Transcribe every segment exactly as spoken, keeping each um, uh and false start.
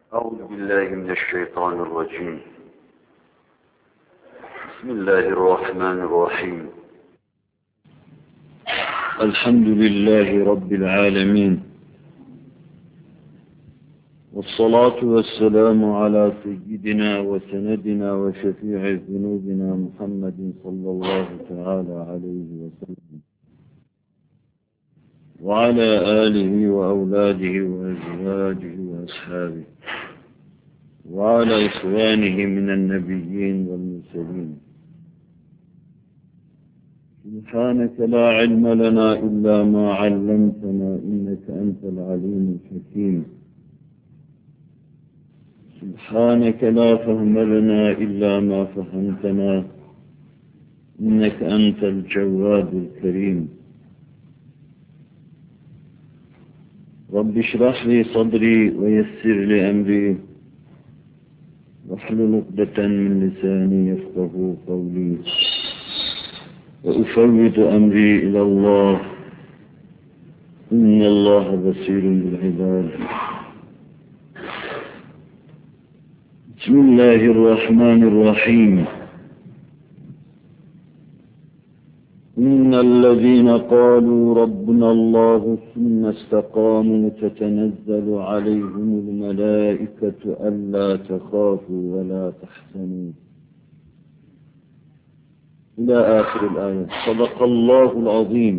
أعوذ بالله من الشيطان الرجيم. بسم الله الرحمن الرحيم. الحمد لله رب العالمين، والصلاة والسلام على سيدنا وسندنا وشفيع ذنوبنا محمد صلى الله تعالى عليه وسلم، وعلى آله وأولاده وأزواجه وأصحابه، وعلى إخوانه من النبيين والمرسلين. سبحانك لا علم لنا إلا ما علمتنا إنك أنت العليم الحكيم. سبحانك لا فهم لنا إلا ما فهمتنا إنك أنت الجواد الكريم. رب اشرح لي صدري ويسر لي أمري واحلل عقدة من لساني يفقه قولي، وأفوض أمري إلى الله إن الله بصير بالعباد. بسم الله الرحمن الرحيم. إن الذين قالوا ربنا الله ثم استقاموا تتنزل عليهم الملائكة ألا تخافوا ولا تحزنوا إلى آخر الآية. صدق الله العظيم.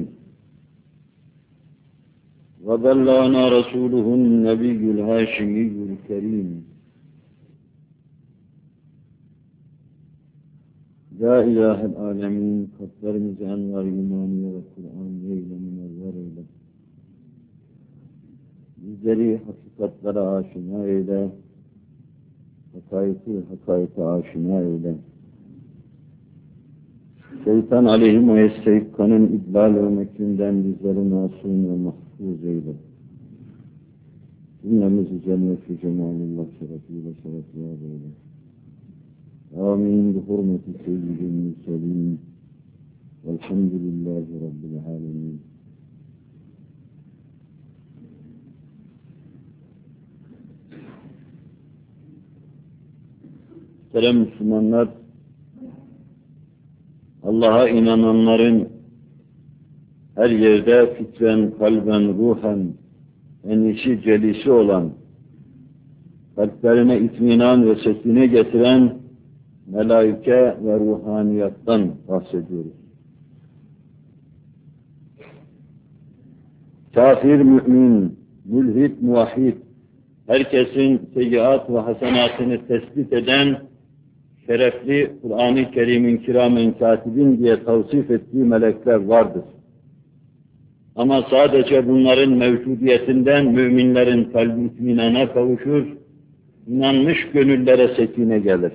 وبلغنا رسوله النبي الهاشمي الكريم. Ya İlahi Alemin, kalplerimizi envar imaniye ve Kur'an eyle, münevver eyle. Bizleri hakikatlere aşina eyle, hakaiki hakaike aşina eyle. Şeytan aleyhim ve esteykanın idlal ve mekrinden bizleri masum ve mahfuz eyle. Cümlemizi cennet-i cemalullah şerefiyle şerefiyar eyle. Amin. Bi hurmeti seyyidil mürselin. Velhamdülillahi Rabbil alemin. Selam Müslümanlar, Allah'a inananların her yerde fikren, kalben, ruhen, enişi, celisi olan, kalplerine itminan ve sekine getiren melaike ve ruhaniyattan bahsediyoruz. Kafir, mümin, mülhid, muvahhid, herkesin seyyiat ve hasenatını tespit eden şerefli Kur'an-ı Kerim'in kiramen katibin diye tavsif ettiği melekler vardır. Ama sadece bunların mevcudiyetinden müminlerin kalbi itminana kavuşur, inanmış gönüllere sekine gelir.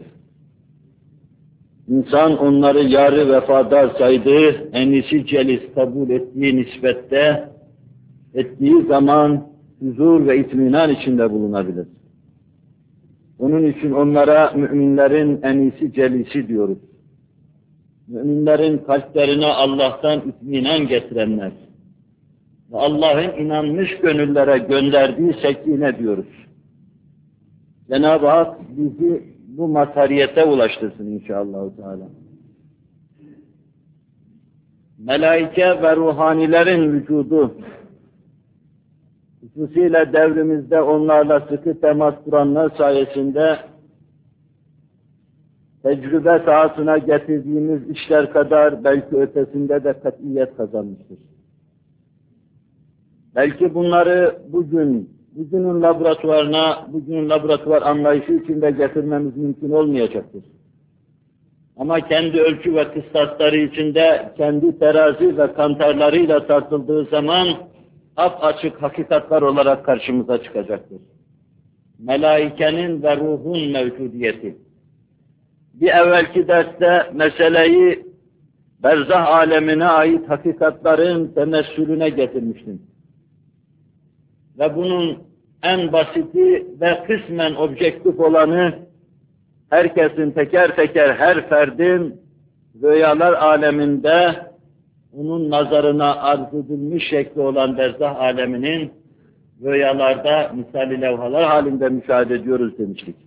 İnsan onları yar-ı vefadar saydığı, enisi celis kabul ettiği nispette, ettiği zaman huzur ve itminan içinde bulunabilir. Onun için onlara müminlerin enisi celisi diyoruz. Müminlerin kalplerine Allah'tan itminan getirenler ve Allah'ın inanmış gönüllere gönderdiği sekine diyoruz. Cenab-ı Hak bizi bu mazhariyete ulaştırsın inşallah Teala. Melaike ve ruhanilerin vücudu, hususiyle devrimizde onlarla sıkı temas kuranlar sayesinde tecrübe sahasına getirdiğimiz işler kadar belki ötesinde de katiyet kazanmıştır. Belki bunları bugün bugünün laboratuvarına, bugünün laboratuvar anlayışı içinde getirmemiz mümkün olmayacaktır. Ama kendi ölçü ve kıstasları içinde, kendi terazi ve kantarlarıyla tartıldığı zaman açık hakikatler olarak karşımıza çıkacaktır. Melaikenin ve ruhun mevcudiyeti. Bir evvelki derste meseleyi berzah alemine ait hakikatlerin temessülüne getirmiştim. Ve bunun en basiti ve kısmen objektif olanı, herkesin teker teker her ferdin rüyalar aleminde onun nazarına arz edilmiş şekli olan berzah aleminin rüyalarda misali levhalar halinde müşahede ediyoruz demiştik.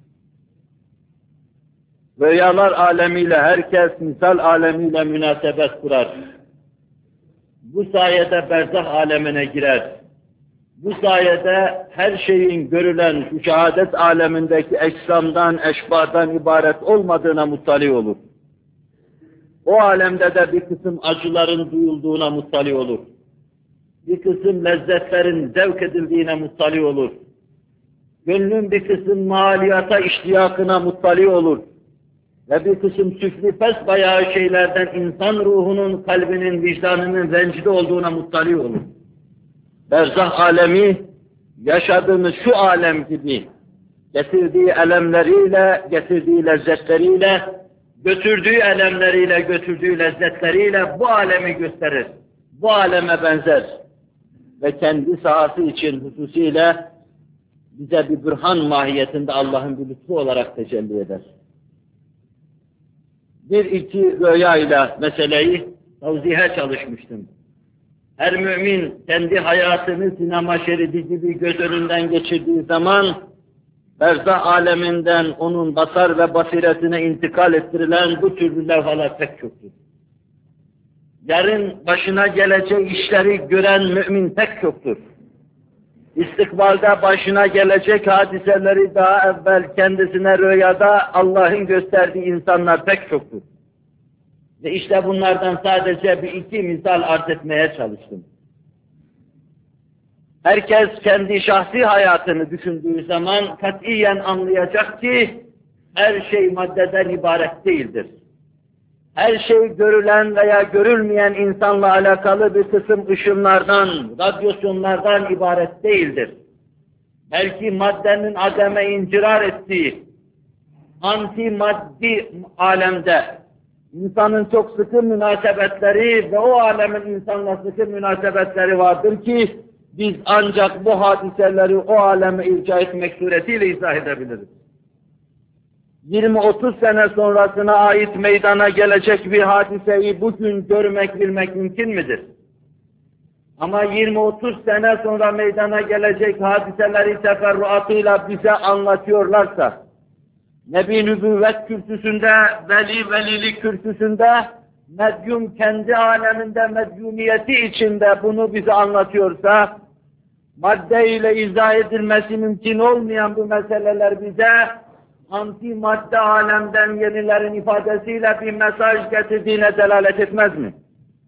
Rüyalar alemiyle herkes misal alemiyle münasebet kurar. Bu sayede berzah alemine girer. Bu sayede her şeyin görülen şu şehadet alemindeki ecsamdan, eşbadan ibaret olmadığına muttali olur. O alemde de bir kısım acıların duyulduğuna muttali olur. Bir kısım lezzetlerin zevk edildiğine muttali olur. Gönlün bir kısım maliyata iştiyakına muttali olur. Ve bir kısım süfli pes bayağı şeylerden insan ruhunun, kalbinin, vicdanının rencide olduğuna muttali olur. Berzah alemi, yaşadığımız şu alem gibi, getirdiği elemleriyle, getirdiği lezzetleriyle, götürdüğü elemleriyle, götürdüğü lezzetleriyle bu alemi gösterir. Bu aleme benzer. Ve kendi sahası için hususiyle bize bir bürhan mahiyetinde Allah'ın bir lütfu olarak tecelli eder. Bir iki rüyayla meseleyi tavzihe çalışmıştım. Her mümin kendi hayatını sinema şeridi gibi göz önünden geçirdiği zaman berzah aleminden onun basar ve basiretine intikal ettirilen bu türlü levhalar pek çoktur. Yarın başına gelecek işleri gören mümin pek çoktur. İstikbalde başına gelecek hadiseleri daha evvel kendisine rüyada Allah'ın gösterdiği insanlar pek çoktur. Ve işte bunlardan sadece bir iki misal arz etmeye çalıştım. Herkes kendi şahsi hayatını düşündüğü zaman katiyen anlayacak ki her şey maddeden ibaret değildir. Her şey görülen veya görülmeyen insanla alakalı bir kısım ışınlardan, radyasyonlardan ibaret değildir. Belki maddenin ademe incirar ettiği anti maddi alemde insanın çok sıkı münasebetleri ve o alemin insanla sıkı münasebetleri vardır ki biz ancak bu hadiseleri o aleme irca etmek suretiyle izah edebiliriz. yirmi otuz sene sonrasına ait meydana gelecek bir hadiseyi bugün görmek, bilmek mümkün midir? Ama yirmi otuz sene sonra meydana gelecek hadiseleri teferruatıyla bize anlatıyorlarsa, Nebi nübüvvet kürsüsünde, veli velilik kürsüsünde, medyum kendi aleminde medyumiyeti içinde bunu bize anlatıyorsa, madde ile izah edilmesi mümkün olmayan bu meseleler bize, anti madde alemden yenilerin ifadesiyle bir mesaj getirdiğine delalet etmez mi?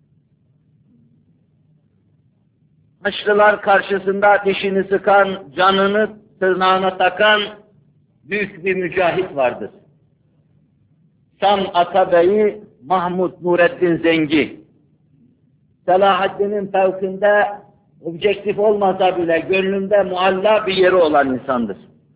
Haçlılar karşısında dişini sıkan, canını tırnağına takan büyük bir mücahit vardır. Şam Atabeyi Mahmud Nureddin Zengi. Selahaddin'in fevkinde objektif olmasa bile gönlünde mualla bir yeri olan insandır.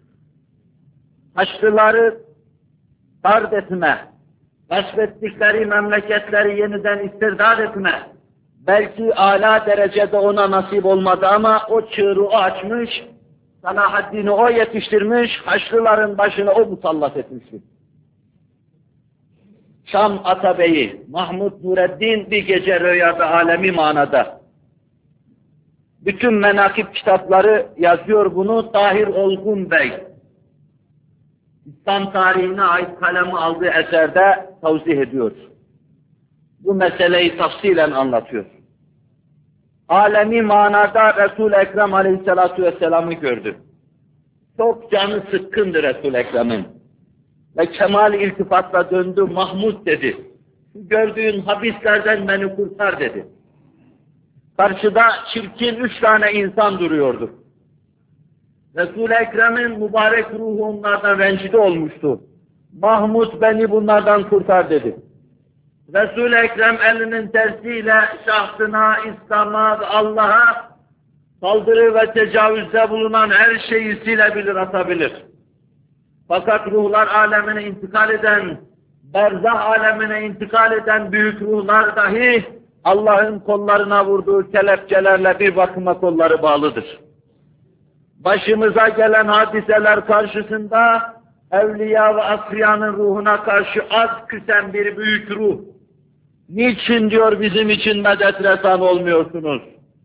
Haçlıları tard etme, gasbettikleri memleketleri yeniden istirdad etme, belki âlâ derecede ona nasip olmadı ama o çığırı o açmış, Selahaddin'i o yetiştirmiş, Haçlıların başına o musallat etmiştir. Şam Atabeyi, Mahmud Nureddin bir gece rüyada alemi manada. Bütün menakip kitapları yazıyor bunu Tahir Olgun Bey. İslam tarihine ait kalemi aldığı eserde tavzih ediyor. Bu meseleyi tafsilen anlatıyor. Alemi manada Resul-i Ekrem Aleyhisselatü Vesselam'ı gördü. Çok canı sıkkındı Resul-i Ekrem'in. Ve kemal iltifatla döndü, Mahmud dedi. Gördüğün habislerden beni kurtar dedi. Karşıda çirkin üç tane insan duruyordu. Resul-i Ekrem'in mübarek ruhu onlardan rencide olmuştu. Mahmud beni bunlardan kurtar dedi. Resul-i Ekrem elinin tersiyle şahsına, İslam'a ve Allah'a saldırı ve tecavüzde bulunan her şeyi silebilir, atabilir. Fakat ruhlar alemine intikal eden, berzah alemine intikal eden büyük ruhlar dahi Allah'ın kollarına vurduğu kelepçelerle bir bakıma kolları bağlıdır. Başımıza gelen hadiseler karşısında evliya ve asfiyanın ruhuna karşı az küsen bir büyük ruh. Niçin diyor bizim için medet resan olmuyorsunuz?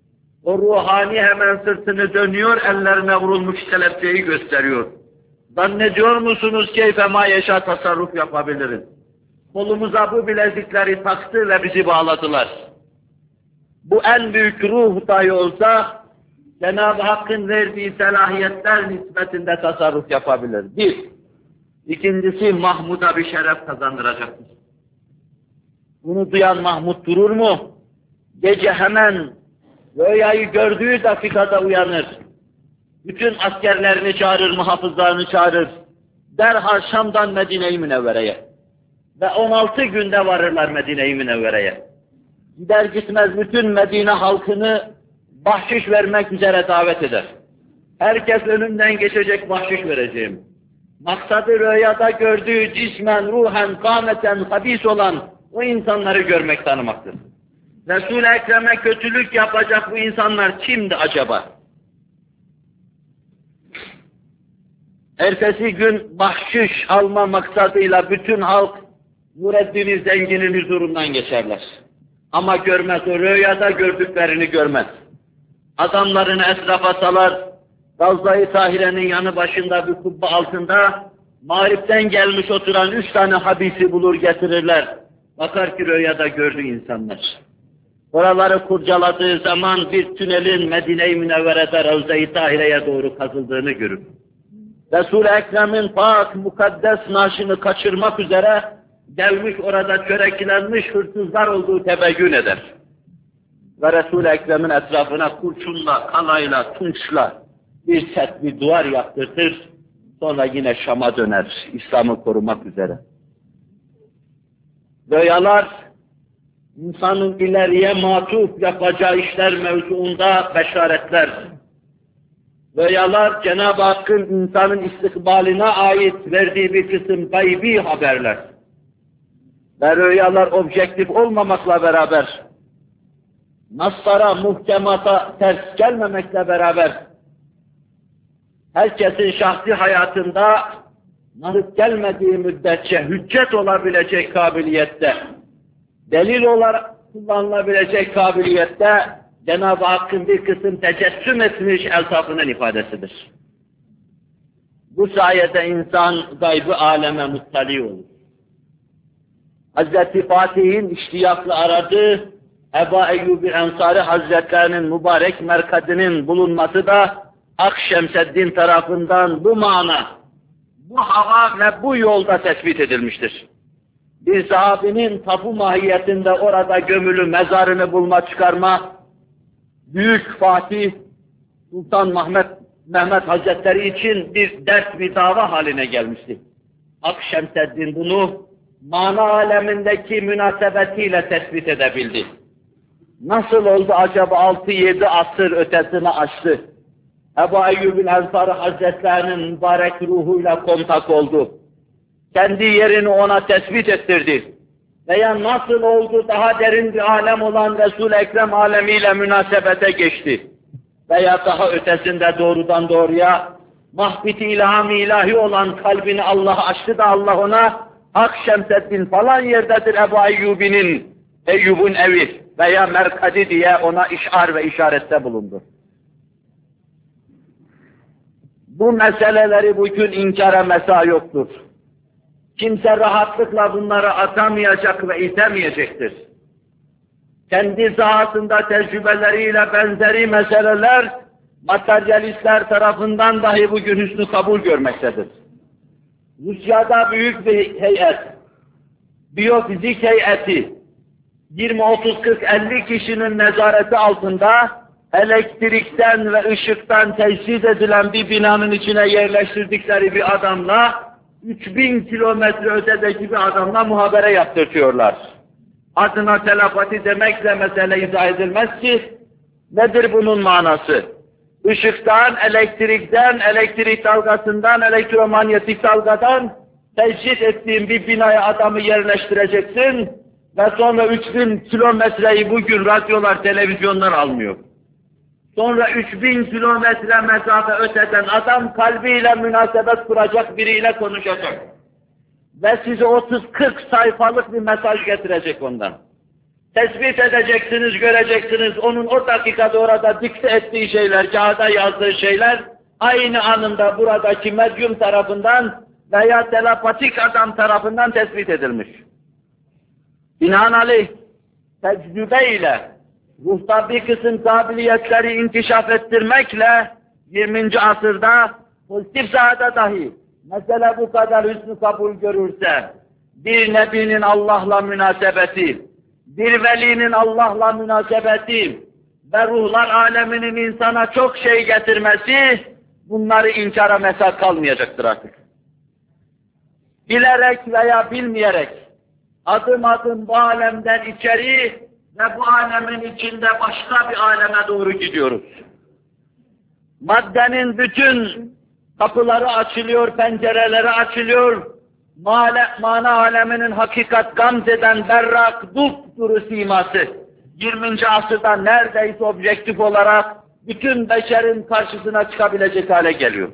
O ruhani hemen sırtını dönüyor, ellerine vurulmuş kelepçeyi gösteriyor. Zannediyor musunuz keyfe ma yeşâ tasarruf yapabiliriz? Kolumuza bu bilezikleri taktı ve bizi bağladılar. Bu en büyük ruh dahi olsa, Cenab-ı Hakk'ın verdiği selahiyetler nispetinde tasarruf yapabilir. Bir. İkincisi, Mahmud'a bir şeref kazandıracaktır. Bunu duyan Mahmud durur mu? Gece hemen rüyayı gördüğü dakikada uyanır. Bütün askerlerini çağırır, muhafızlarını çağırır. Derhal Şam'dan Medine-i Münevvere'ye. Ve on altı günde varırlar Medine-i Münevvere'ye. Gider gitmez bütün Medine halkını bahşiş vermek üzere davet eder. Herkes önünden geçecek, bahşiş vereceğim. Maksadı rüyada gördüğü cismen, ruhen, kâmeten, habis olan o insanları görmek, tanımaktır. Resul-i Ekrem'e kötülük yapacak bu insanlar kimdi acaba? Ertesi gün bahşiş alma maksadıyla bütün halk Nureddin-i Zengin'in huzurundan geçerler. Ama görmez, o rüyada gördüklerini görmez. Adamlarını etrafa salar, Ravza-i Tahire'nin yanı başında bir kubbe altında mağripten gelmiş oturan üç tane habisi bulur getirirler. Bakar ki rüyada gördüğü insanlar. Oraları kurcaladığı zaman bir tünelin Medine-i Münevvere'de Ravza-i Tahire'ye doğru kazıldığını görür. Resul-i Ekrem'in pak, mukaddes naaşını kaçırmak üzere gelmiş orada çöreklenmiş hırsızlar olduğu tebeyyün eder. Ve Resul-i Ekrem'in etrafına kurşunla, kalayla, tunçla bir set bir duvar yaptırtır, sonra yine Şam'a döner, İslam'ı korumak üzere. Rüyalar, insanın ileriye matuf yapacağı işler mevzuunda beşaretler. Rüyalar, Cenab-ı Hakk'ın insanın istikbaline ait verdiği bir kısım gaybi haberler. Ve rüyalar objektif olmamakla beraber, naslara, muhkemata ters gelmemekle beraber, herkesin şahsi hayatında narık gelmediği müddetçe hüccet olabilecek kabiliyette, delil olarak kullanılabilecek kabiliyette Cenab-ı Hakk'ın bir kısım tecessüm etmiş eltafının ifadesidir. Bu sayede insan gaybı aleme muttali olur. Hazreti Fatih'in iştiyaklı aradığı Ebu Eyyub-i Ensari Hazretlerinin mübarek merkadının bulunması da Akşemseddin tarafından bu mana, bu hava ve bu yolda tespit edilmiştir. Bir sahabinin tapu mahiyetinde orada gömülü mezarını bulma çıkarma, Büyük Fatih Sultan Mehmet, Mehmet Hazretleri için bir dert, bir dava haline gelmişti. Akşemseddin bunu mana alemindeki münasebetiyle tespit edebildi. Nasıl oldu acaba altı yedi asır ötesine açtı? Ebu Eyyub'in Ensari Hazretlerinin mübarek ruhuyla kontak oldu. Kendi yerini ona tespit ettirdi. Veya nasıl oldu daha derin bir alem olan Resul-i Ekrem alemiyle münasebete geçti. Veya daha ötesinde doğrudan doğruya mahbit-i ilham-i ilahi olan kalbini Allah açtı da Allah ona Akşemseddin falan yerdedir Ebu Eyyub'inin, Eyyub'un evi veya merkadi diye ona işar ve işarette bulundu. Bu meseleleri bugün inkara mesa yoktur. Kimse rahatlıkla bunları atamayacak ve itemeyecektir. Kendi zatında tecrübeleriyle benzeri meseleler, materyalistler tarafından dahi bugün hüsnü kabul görmektedir. Rusya'da büyük bir heyet, biyofizik heyeti, yirmi otuz kırk elli kişinin nezareti altında elektrikten ve ışıktan tesis edilen bir binanın içine yerleştirdikleri bir adamla, üç bin kilometre ötedeki bir adamla muhabere yaptırtıyorlar. Adına telepati demekle mesele izah edilmez ki, nedir bunun manası? Işıktan, elektrikten, elektrik dalgasından, elektromanyetik dalgadan tesis ettiğin bir binaya adamı yerleştireceksin ve sonra üç bin kilometreyi bugün radyolar, televizyonlar almıyor. Sonra üç bin kilometre mesafe öteden adam kalbiyle münasebet kuracak, biriyle konuşacak. Ve size otuz kırk sayfalık bir mesaj getirecek ondan. Tespit edeceksiniz, göreceksiniz. Onun o dakikada orada dikte ettiği şeyler, kağıda yazdığı şeyler, aynı anında buradaki medyum tarafından veya telepatik adam tarafından tespit edilmiş. Binaenaleyh, tecrübe ile, ruhta bir kısım kabiliyetleri inkişaf ettirmekle, yirminci asırda pozitif sahada dahi, mesele bu kadar hüsnü kabul görürse, bir nebinin Allah'la münasebeti, bir velinin Allah'la münasebeti ve ruhlar aleminin insana çok şey getirmesi, bunları inkara mesaj kalmayacaktır artık. Bilerek veya bilmeyerek, adım adım bu alemden içeri ve bu alemin içinde başka bir aleme doğru gidiyoruz. Maddenin bütün kapıları açılıyor, pencereleri açılıyor, mana aleminin hakikat gamzeden berrak, dupduru siması, yirminci asırda neredeyse objektif olarak bütün beşerin karşısına çıkabilecek hale geliyor.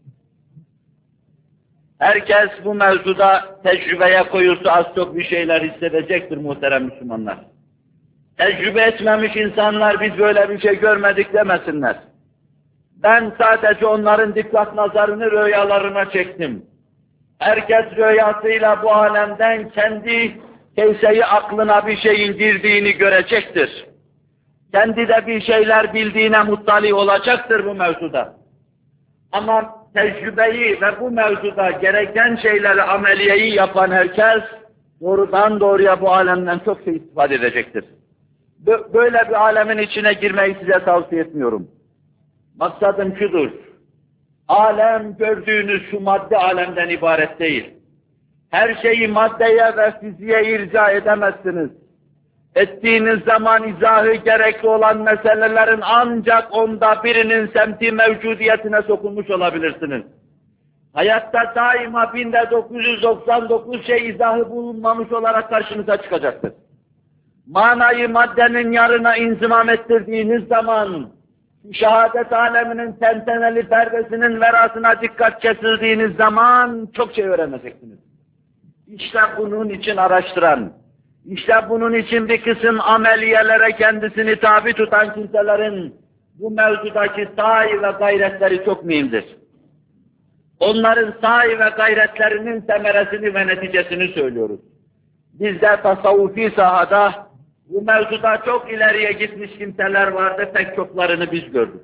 Herkes bu mevzuda tecrübeye koyulsa az çok bir şeyler hissedecektir muhterem Müslümanlar. Tecrübe etmemiş insanlar biz böyle bir şey görmedik demesinler. Ben sadece onların dikkat nazarını rüyalarına çektim. Herkes rüyasıyla bu alemden kendi keyseyi aklına bir şeyin girdiğini görecektir. Kendi de bir şeyler bildiğine muttali olacaktır bu mevzuda. Ama tecrübeyi ve bu mevzuda gereken şeyleri, ameliyeyi yapan herkes doğrudan doğruya bu alemden çok şey istifade edecektir. Böyle bir alemin içine girmeyi size tavsiye etmiyorum. Maksadım şudur. Alem gördüğünüz şu madde alemden ibaret değil. Her şeyi maddeye ve fiziğe irca edemezsiniz. Ettiğiniz zaman izahı gerekli olan meselelerin ancak onda birinin semti mevcudiyetine sokulmuş olabilirsiniz. Hayatta daima binde dokuz yüz doksan dokuz şey izahı bulunmamış olarak karşınıza çıkacaktır. Manayı maddenin yarına inzimam ettirdiğiniz zaman, şehadet aleminin tenteneli perdesinin verasına dikkat kesildiğiniz zaman çok şey öğreneceksiniz. İşte bunun için araştıran, işte bunun için bir kısım ameliyelere kendisini tabi tutan kimselerin bu mevzudaki sahi ve gayretleri çok mühimdir. Onların sahi ve gayretlerinin semeresini ve neticesini söylüyoruz. Biz de tasavvufi sahada bu mevzuda çok ileriye gitmiş kimseler vardı, pek çoklarını biz gördük.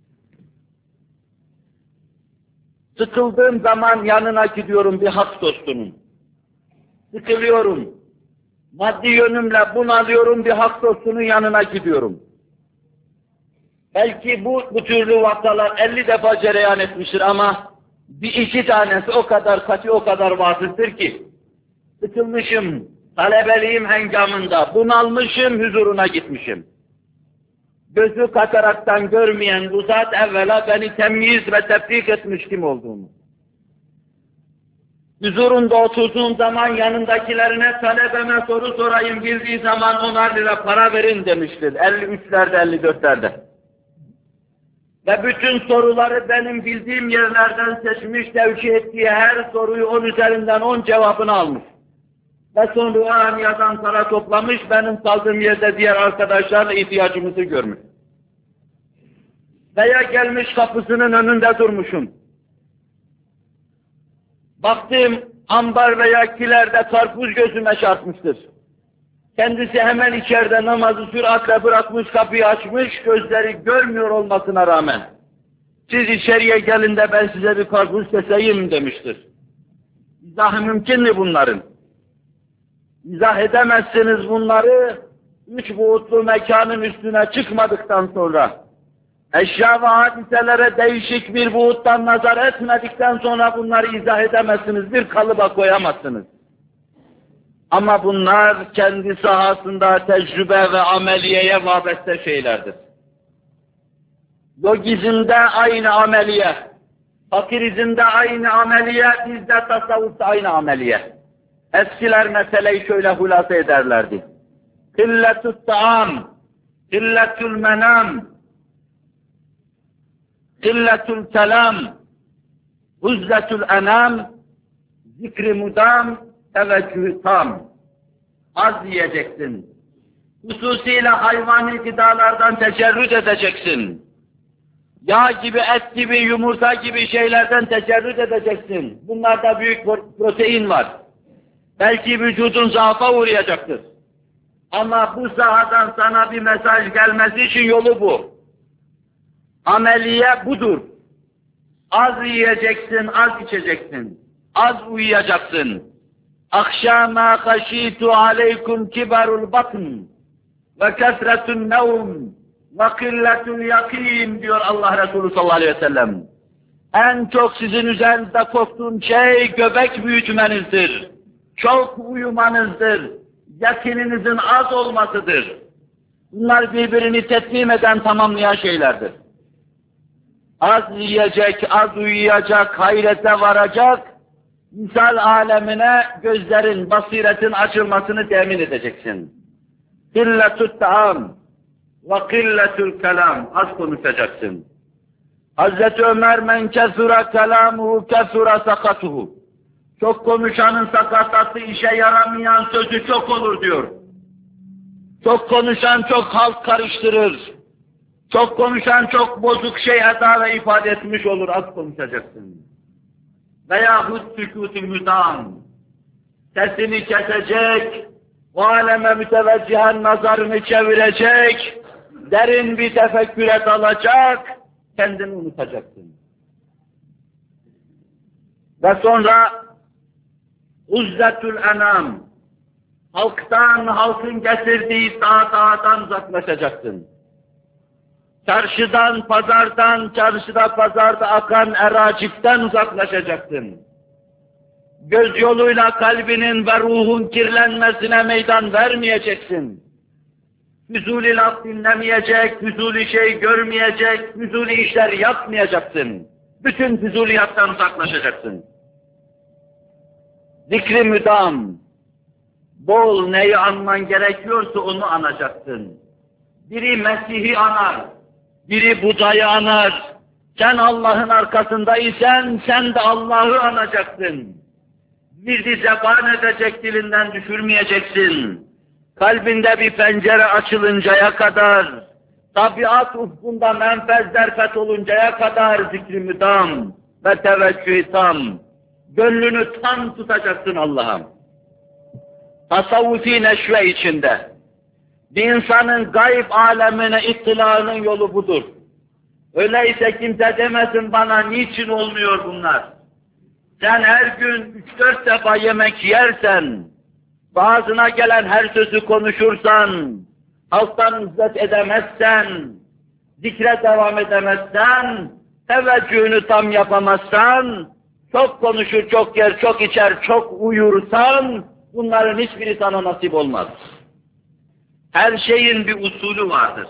Sıkıldığım zaman yanına gidiyorum bir hak dostunun. Sıkılıyorum. Maddi yönümle bunalıyorum, bir hak dostunun yanına gidiyorum. Belki bu, bu türlü vakalar elli defa cereyan etmiştir ama bir iki tanesi o kadar katı, o kadar vasıftır ki sıkılmışım, talebeliğim hengamında, bunalmışım, huzuruna gitmişim. Gözü kataraktan görmeyen bu zat evvela beni temyiz ve tefrik etmiş kim olduğumu. Huzurunda oturduğum zaman yanındakilerine talebeme soru sorayım, bildiği zaman onar lira para verin demiştir. elli üçlerde, elli dörtlerde. Ve bütün soruları benim bildiğim yerlerden seçmiş, tevcih ettiği her soruyu on üzerinden on cevabını almış. Ve sonra o aniyadan para toplamış, benim kaldığım yerde diğer arkadaşlarla ihtiyacımızı görmüş. Veya gelmiş kapısının önünde durmuşum. Baktım ambar veya kilerde karpuz gözüme çarpmıştır. Kendisi hemen içeride namazı süratle bırakmış, kapıyı açmış, gözleri görmüyor olmasına rağmen. Siz içeriye gelin de ben size bir karpuz keseyim demiştir. İzahı mümkün mü bunların? İzah edemezsiniz bunları, üç boyutlu mekanın üstüne çıkmadıktan sonra, eşya ve hadiselere değişik bir boyuttan nazar etmedikten sonra bunları izah edemezsiniz, bir kalıba koyamazsınız. Ama bunlar kendi sahasında tecrübe ve ameliyeye vabeste şeylerdir. Logizmde aynı ameliye, fakirizmde aynı ameliye, bizde tasavvufta aynı ameliye. Eskiler meseleyi şöyle hulasa ederlerdi. Kılletut ta'am, kılletul menam, kılletul kelam, huzletul enam, zikri mudam, teveccühü tam. Az yiyeceksin, Hususiyle hayvani gıdalardan tecerrüt edeceksin. Yağ gibi, et gibi, yumurta gibi şeylerden tecerrüt edeceksin. Bunlarda büyük protein var. Belki vücudun zaafa uğrayacaktır. Ama bu sahadan sana bir mesaj gelmesi için yolu bu. Ameliye budur. Az yiyeceksin, az içeceksin. Az uyuyacaksın. Akşama haşitu aleykum kibarul batn ve kesretun nevm ve killetul yakin diyor Allah Resulü sallallahu aleyhi ve sellem. En çok sizin üzerinizde korktuğum şey göbek büyütmenizdir. Çok uyumanızdır. Yakininizin az olmasıdır. Bunlar birbirini tetmim eden, tamamlayan şeylerdir. Az yiyecek, az uyuyacak, hayrete varacak, misal alemine gözlerin, basiretin açılmasını temin edeceksin. Kılletut ta'am ve kılletul kelam, az konuşacaksın. Hazreti Ömer men kesura kelamuhu kesura sakatuhu. Çok konuşanın sakatası, işe yaramayan sözü çok olur diyor. Çok konuşan çok halk karıştırır. Çok konuşan çok bozuk şey eda ve ifade etmiş olur, az konuşacaksın. Veyahut sükût-i müdâm, sesini kesecek, o aleme müteveccihen nazarını çevirecek, derin bir tefekküre dalacak, kendini unutacaksın. Ve sonra uzzetül enam, halktan, halkın getirdiği dağ-dağdan uzaklaşacaksın. Çarşıdan, pazardan, çarşıda, pazarda akan eracikten uzaklaşacaksın. Göz yoluyla kalbinin ve ruhun kirlenmesine meydan vermeyeceksin. Füzuli laf dinlemeyecek, füzuli şey görmeyecek, füzuli işler yapmayacaksın. Bütün füzuliyattan uzaklaşacaksın. Zikri müdam, bol neyi anman gerekiyorsa onu anacaksın. Biri Mesih'i anar, biri Buda'yı anar. Sen Allah'ın arkasındaysan sen de Allah'ı anacaksın. Bir zeban edecek, dilinden düşürmeyeceksin. Kalbinde bir pencere açılıncaya kadar, tabiat ufkunda menfezler fetholuncaya kadar zikri müdam ve teveccüh tam. Gönlünü tam tutacaksın Allah'a. Tasavvufi neşve içinde. Bir insanın gayb alemine ittilaının yolu budur. Öyleyse kimse demesin bana niçin olmuyor bunlar. Sen her gün üç dört defa yemek yersen, ağzına gelen her sözü konuşursan, halktan izzet edemezsen, zikre devam edemezsen, teveccühünü tam yapamazsan, çok konuşur, çok yer, çok içer, çok uyursan, bunların hiçbiri sana nasip olmaz. Her şeyin bir usulü vardır.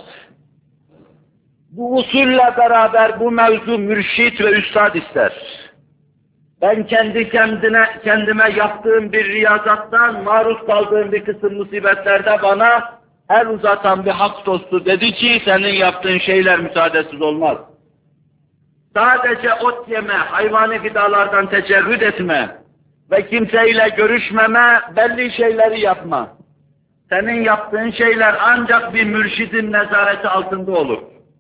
Bu usulle beraber bu mevzu mürşit ve üstad ister. Ben kendi kendine, kendime yaptığım bir riyazattan, maruz kaldığım bir kısım musibetlerde bana el uzatan bir hak dostu dedi ki, senin yaptığın şeyler müsaadesiz olmaz. Sadece ot yeme, hayvani gıdalardan tecerrüt etme ve kimseyle görüşmeme, belli şeyleri yapma. Senin yaptığın şeyler ancak bir mürşidin nezareti altında olur.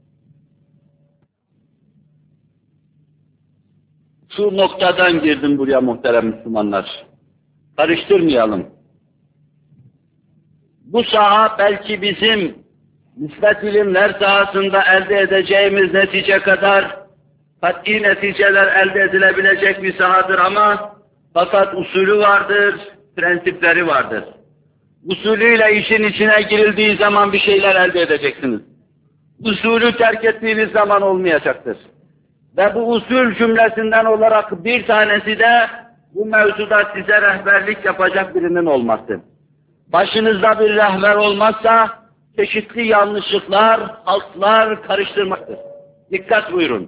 Şu noktadan girdim buraya muhterem Müslümanlar. Karıştırmayalım. Bu saha belki bizim nispet ilimler sahasında elde edeceğimiz netice kadar kat'i neticeler elde edilebilecek bir sahadır ama fakat usulü vardır, prensipleri vardır. Usulüyle işin içine girildiği zaman bir şeyler elde edeceksiniz. Usulü terk ettiğiniz zaman olmayacaktır. Ve bu usul cümlesinden olarak bir tanesi de bu mevzuda size rehberlik yapacak birinin olması. Başınızda bir rehber olmazsa çeşitli yanlışlıklar, haltlar karıştırmaktır. Dikkat buyurun.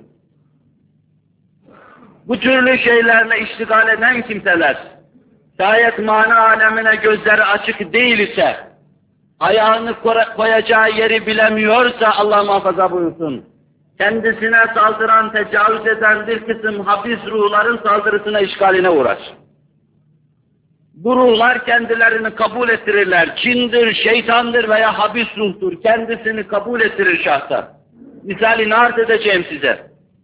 Bu türlü şeylerle iştigal eden kimseler, şayet mana alemine gözleri açık değil ise, ayağını koyacağı yeri bilemiyorsa Allah muhafaza buyursun. Kendisine saldıran, tecavüz eden bir kısım hapis ruhların saldırısına, işgaline uğrar. Bu ruhlar kendilerini kabul ettirirler. Cindir, şeytandır veya habis ruhtur. Kendisini kabul ettirir şahsa. Misalini arz edeceğim size.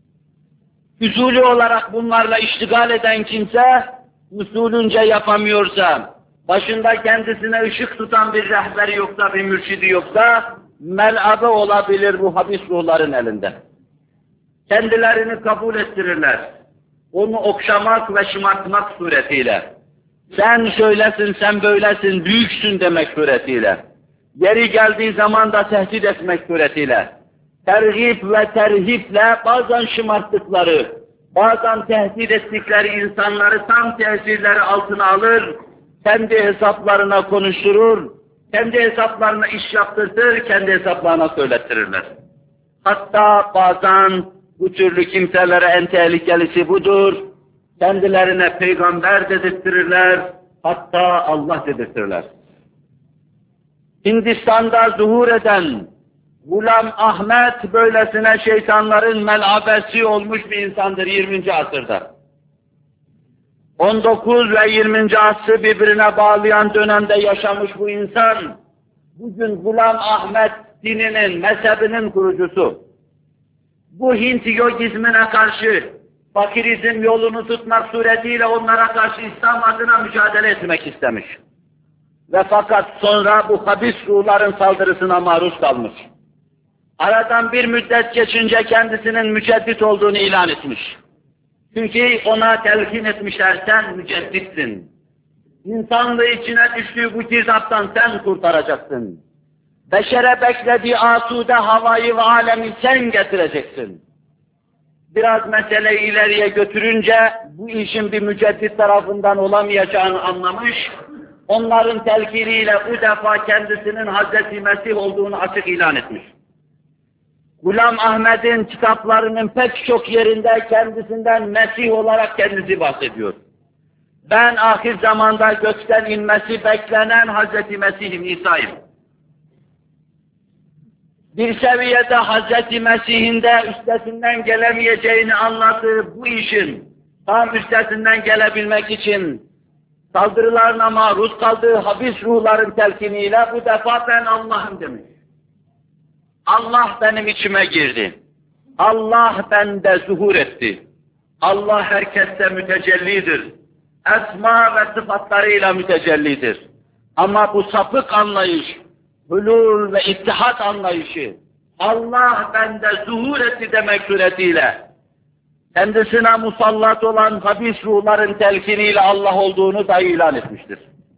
Usulü olarak bunlarla iştigal eden kimse, usulünce yapamıyorsa, başında kendisine ışık tutan bir rehberi yoksa, bir mürşidi yoksa, mel'abe olabilir bu habis ruhların elinde. Kendilerini kabul ettirirler. Onu okşamak ve şımartmak suretiyle. Sen şöylesin, sen böylesin, büyüksün demek suretiyle. Yeri geldiği zaman da tehdit etmek suretiyle. Terhip ve terhiple bazen şımarttıkları, bazen tehdit ettikleri insanları tam tesirleri altına alır, kendi hesaplarına konuşturur, kendi hesaplarına iş yaptırtır, kendi hesaplarına söylettirirler. Hatta bazen bu türlü kimselere en tehlikelisi budur, kendilerine peygamber dedirttirirler, hatta Allah dedirtirler. Hindistan'da zuhur eden Gulam Ahmet böylesine şeytanların melabesi olmuş bir insandır yirminci asırda. on dokuz ve yirminci asrı birbirine bağlayan dönemde yaşamış bu insan, bugün Gulam Ahmet dininin, mezhebinin kurucusu. Bu Hint yogizmine karşı, fakirizm yolunu tutmak suretiyle onlara karşı İslam adına mücadele etmek istemiş. Ve fakat sonra bu habis ruhların saldırısına maruz kalmış. Aradan bir müddet geçince kendisinin müceddit olduğunu ilan etmiş. Çünkü ona telkin etmişler, sen mücedditsin. İnsanlığı içine düştüğü bu girdaptan sen kurtaracaksın. Beşere beklediği asude havayı ve alemi sen getireceksin. Biraz meseleyi ileriye götürünce bu işin bir müceddit tarafından olamayacağını anlamış, onların telkiniyle bu defa kendisinin Hazreti Mesih olduğunu açık ilan etmiş. Gulam Ahmet'in kitaplarının pek çok yerinde kendisinden Mesih olarak kendisi bahsediyor. Ben ahir zamanda gökten inmesi beklenen Hazreti Mesih'im, İsa'yım. Bir seviyede Hazreti Mesih'in de üstesinden gelemeyeceğini anladığı bu işin tam üstesinden gelebilmek için saldırılarına maruz kaldığı habis ruhların telkiniyle bu defa ben Allah'ım demiş. Allah benim içime girdi. Allah bende zuhur etti. Allah herkeste mütecellidir. Esma ve sıfatlarıyla mütecellidir. Ama bu sapık anlayış, hulul ve ittihat anlayışı, Allah bende zuhur etti demek suretiyle, kendisine musallat olan habis ruhların telkiniyle Allah olduğunu da ilan etmiştir.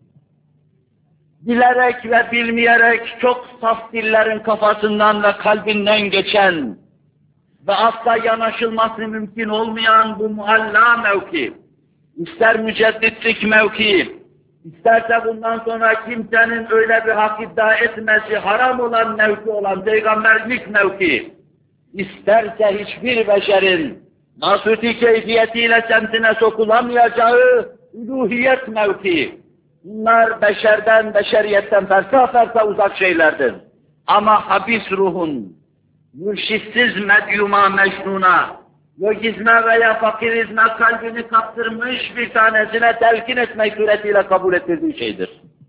Bilerek ve bilmeyerek çok saf dillerin kafasından ve kalbinden geçen ve asla yanaşılması mümkün olmayan bu mualla mevki, ister mücedditlik mevki, isterse bundan sonra kimsenin öyle bir hak iddia etmesi haram olan mevki olan peygamberlik mevki, isterse hiçbir beşerin nasuti keyfiyetiyle semtine sokulamayacağı uluhiyet mevki, bunlar beşerden, beşeriyetten fersa fersa uzak şeylerdir. Ama habis ruhun, mürşitsiz medyuma, mecnuna, yogizme veya fakirizme kalbini kaptırmış bir tanesine telkin etmek suretiyle kabul ettirdiği şeydir.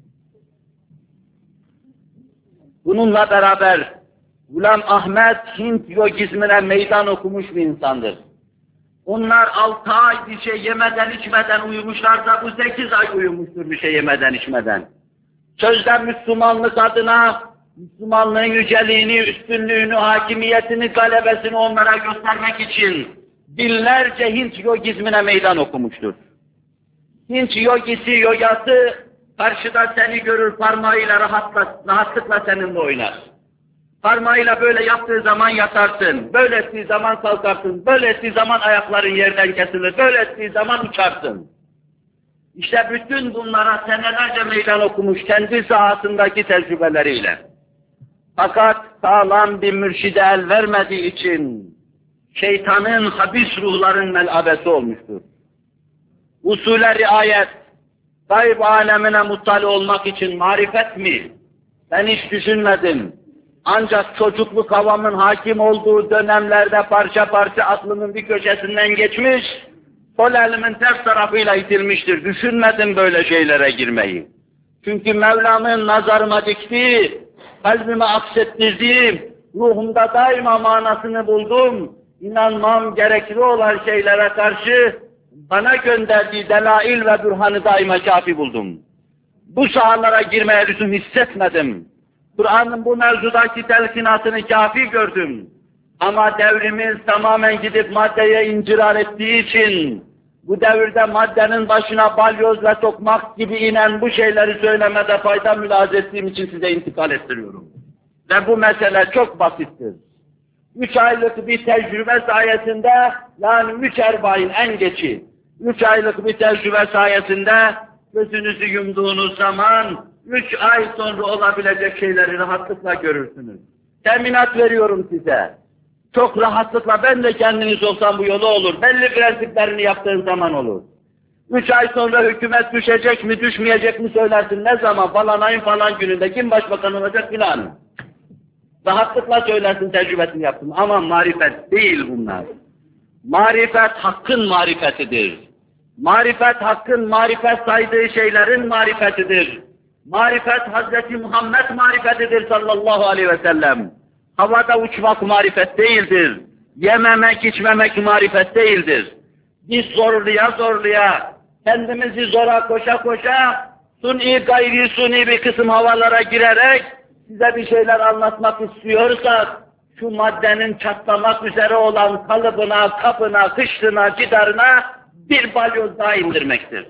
Bununla beraber Gulam Ahmet Hint yogizmine meydan okumuş bir insandır. Onlar altı ay bir şey yemeden içmeden uyumuşlarsa bu sekiz ay uyumuştur bir şey yemeden içmeden. Sözde Müslümanlık adına Müslümanlığın yüceliğini, üstünlüğünü, hakimiyetini, galebesini onlara göstermek için binlerce Hint yogizmine meydan okumuştur. Hint yogisi, yogası karşıda seni görür parmağıyla rahatla, rahatlıkla seninle oynar. Parmağıyla böyle yaptığı zaman yatarsın, böyle ettiği zaman kalkarsın, böyle ettiği zaman ayakların yerden kesilir, böyle ettiği zaman uçarsın. İşte bütün bunlara senelerce meydan okumuş kendi sahasındaki tecrübeleriyle. Fakat sağlam bir mürşide el vermediği için şeytanın habis ruhların melabesi olmuştur. Usule riayet, gayb alemine muttali olmak için marifet mi? Ben hiç düşünmedim. Ancak çocukluk havamın hakim olduğu dönemlerde parça parça aklımın bir köşesinden geçmiş, Sol elimin ters tarafıyla itilmiştir. Düşünmedim böyle şeylere girmeyi. Çünkü Mevlam'ın nazarıma diktiği, kalbime aksettirdiği, ruhumda daima manasını buldum. İnanmam gerekli olan şeylere karşı bana gönderdiği delail ve bürhanı daima kafi buldum. Bu sahalara girmeye lüzum hissetmedim. Kur'an'ın bu mevzudaki telkinatını kafi gördüm. Ama devrimiz tamamen gidip maddeye incirar ettiği için, bu devirde maddenin başına balyoz ve tokmak gibi inen bu şeyleri söylemede fayda mülahaz ettiğim için size intikal ettiriyorum. Ve bu mesele çok basittir. Üç aylık bir tecrübe sayesinde, yani üç erbain en geçi, üç aylık bir tecrübe sayesinde gözünüzü yumduğunuz zaman, üç ay sonra olabilecek şeyleri rahatlıkla görürsünüz. Teminat veriyorum size. Çok rahatlıkla ben de kendiniz olsam bu yolu olur. Belli prensiplerini yaptığın zaman olur. Üç ay sonra hükümet düşecek mi, düşmeyecek mi söylersin. Ne zaman? Falan ayın falan gününde kim başbakan olacak filan. Rahatlıkla söylersin, tecrübesini yaptın. Ama marifet değil bunlar. Marifet hakkın marifetidir. Marifet hakkın marifet saydığı şeylerin marifetidir. Marifet Hazreti Muhammed marifetidir sallallahu aleyhi ve sellem. Havada uçmak marifet değildir. Yememek, içmemek marifet değildir. Biz zorluya zorluya, kendimizi zora koşa koşa, suni gayri suni bir kısım havalara girerek size bir şeyler anlatmak istiyorsak, şu maddenin çatlamak üzere olan kalıbına, kapına, kışlığına, cidarına bir balyoz daha indirmektir.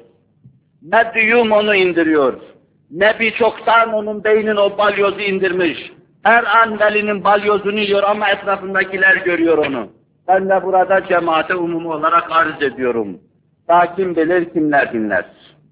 Medyum onu indiriyor. Nebi çoktan onun beynin o balyozu indirmiş. Her an velinin balyozunu yiyor ama etrafındakiler görüyor onu. Ben de burada cemaate umumi olarak arz ediyorum. Daha kim bilir kimler dinler.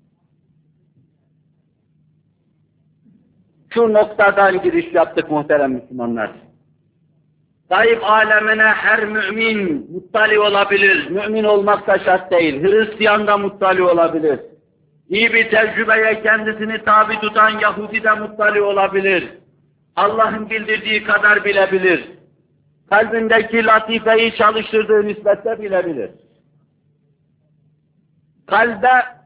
Şu noktadan giriş yaptık muhterem Müslümanlar. Gayb alemine her mümin muttali olabilir. Mümin olmak da şart değil. Hristiyan da muttali olabilir. İyi bir tecrübeye kendisini tabi tutan Yahudi de muttali olabilir. Allah'ın bildirdiği kadar bilebilir. Kalbindeki latifeyi çalıştırdığı nispette bilebilir. Kalbe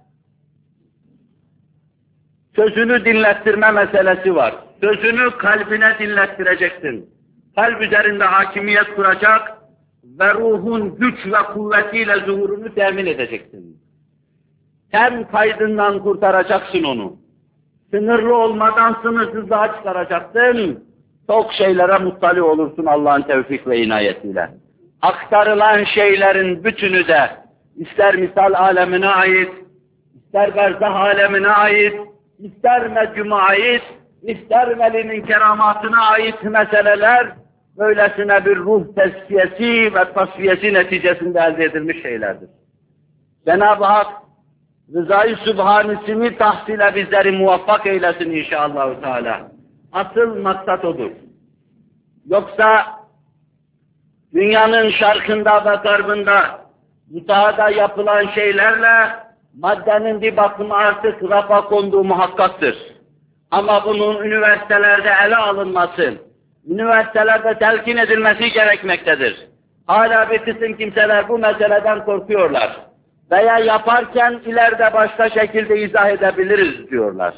sözünü dinlettirme meselesi var. Sözünü kalbine dinlettireceksin. Kalp üzerinde hakimiyet kuracak ve ruhun güç ve kuvvetiyle zuhurunu temin edeceksin. Ten kaydından kurtaracaksın onu. Sınırlı olmadan sınırsızlığa çıkaracaksın. Çok şeylere muttali olursun Allah'ın tevfik ve inayetiyle. Aktarılan şeylerin bütünü de ister misal alemine ait, ister berzah alemine ait, ister medyuma ait, ister velinin keramatına ait meseleler böylesine bir ruh tezkiyesi ve tasfiyesi neticesinde elde edilmiş şeylerdir. Cenab-ı Hak Rızayı Sübhanisini tahsile bizleri muvaffak eylesin inşallah Teala. Asıl maksat odur. Yoksa dünyanın şarkında ve garbında bu sahada yapılan şeylerle maddenin bir bakımı artık rafa konduğu muhakkaktır. Ama bunun üniversitelerde ele alınması, üniversitelerde telkin edilmesi gerekmektedir. Hala bir kısım kimseler bu meseleden korkuyorlar. Veya yaparken ileride başka şekilde izah edebiliriz diyorlar.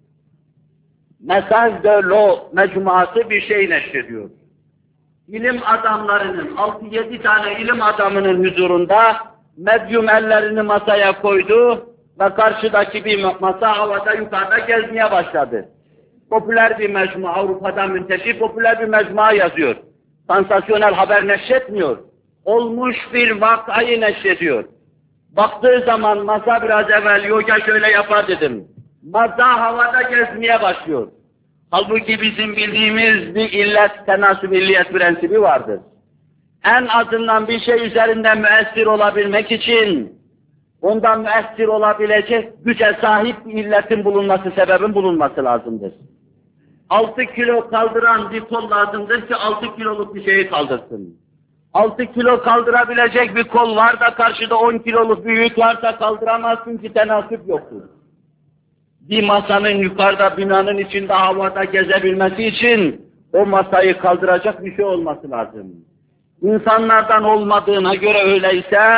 Mesaj de lo mecmuası bir şey neşrediyor. İlim adamlarının, altı yedi tane ilim adamının huzurunda medyum ellerini masaya koydu ve karşıdaki bir masa havada yukarıda gezmeye başladı. Popüler bir mecmua, Avrupa'da münteşir popüler bir mecmua yazıyor. Sansasyonel haber neşretmiyor. Olmuş bir vakayı neşrediyor. Baktığı zaman masa biraz evvel yoga şöyle yapar dedim. Masa havada gezmeye başlıyor. Halbuki bizim bildiğimiz bir illet, tenasüb illiyet prensibi vardır. En azından bir şey üzerinden müessir olabilmek için ondan müessir olabilecek güce sahip bir illetin bulunması, sebebin bulunması lazımdır. Altı kilo kaldıran bir kol lazımdır ki altı kiloluk bir şeyi kaldırsın. Altı kilo kaldırabilecek bir kol var da karşıda on kiloluk bir yük varsa kaldıramazsın ki tenasüp yoktur. Bir masanın yukarıda binanın içinde havada gezebilmesi için o masayı kaldıracak bir şey olması lazım. İnsanlardan olmadığına göre öyleyse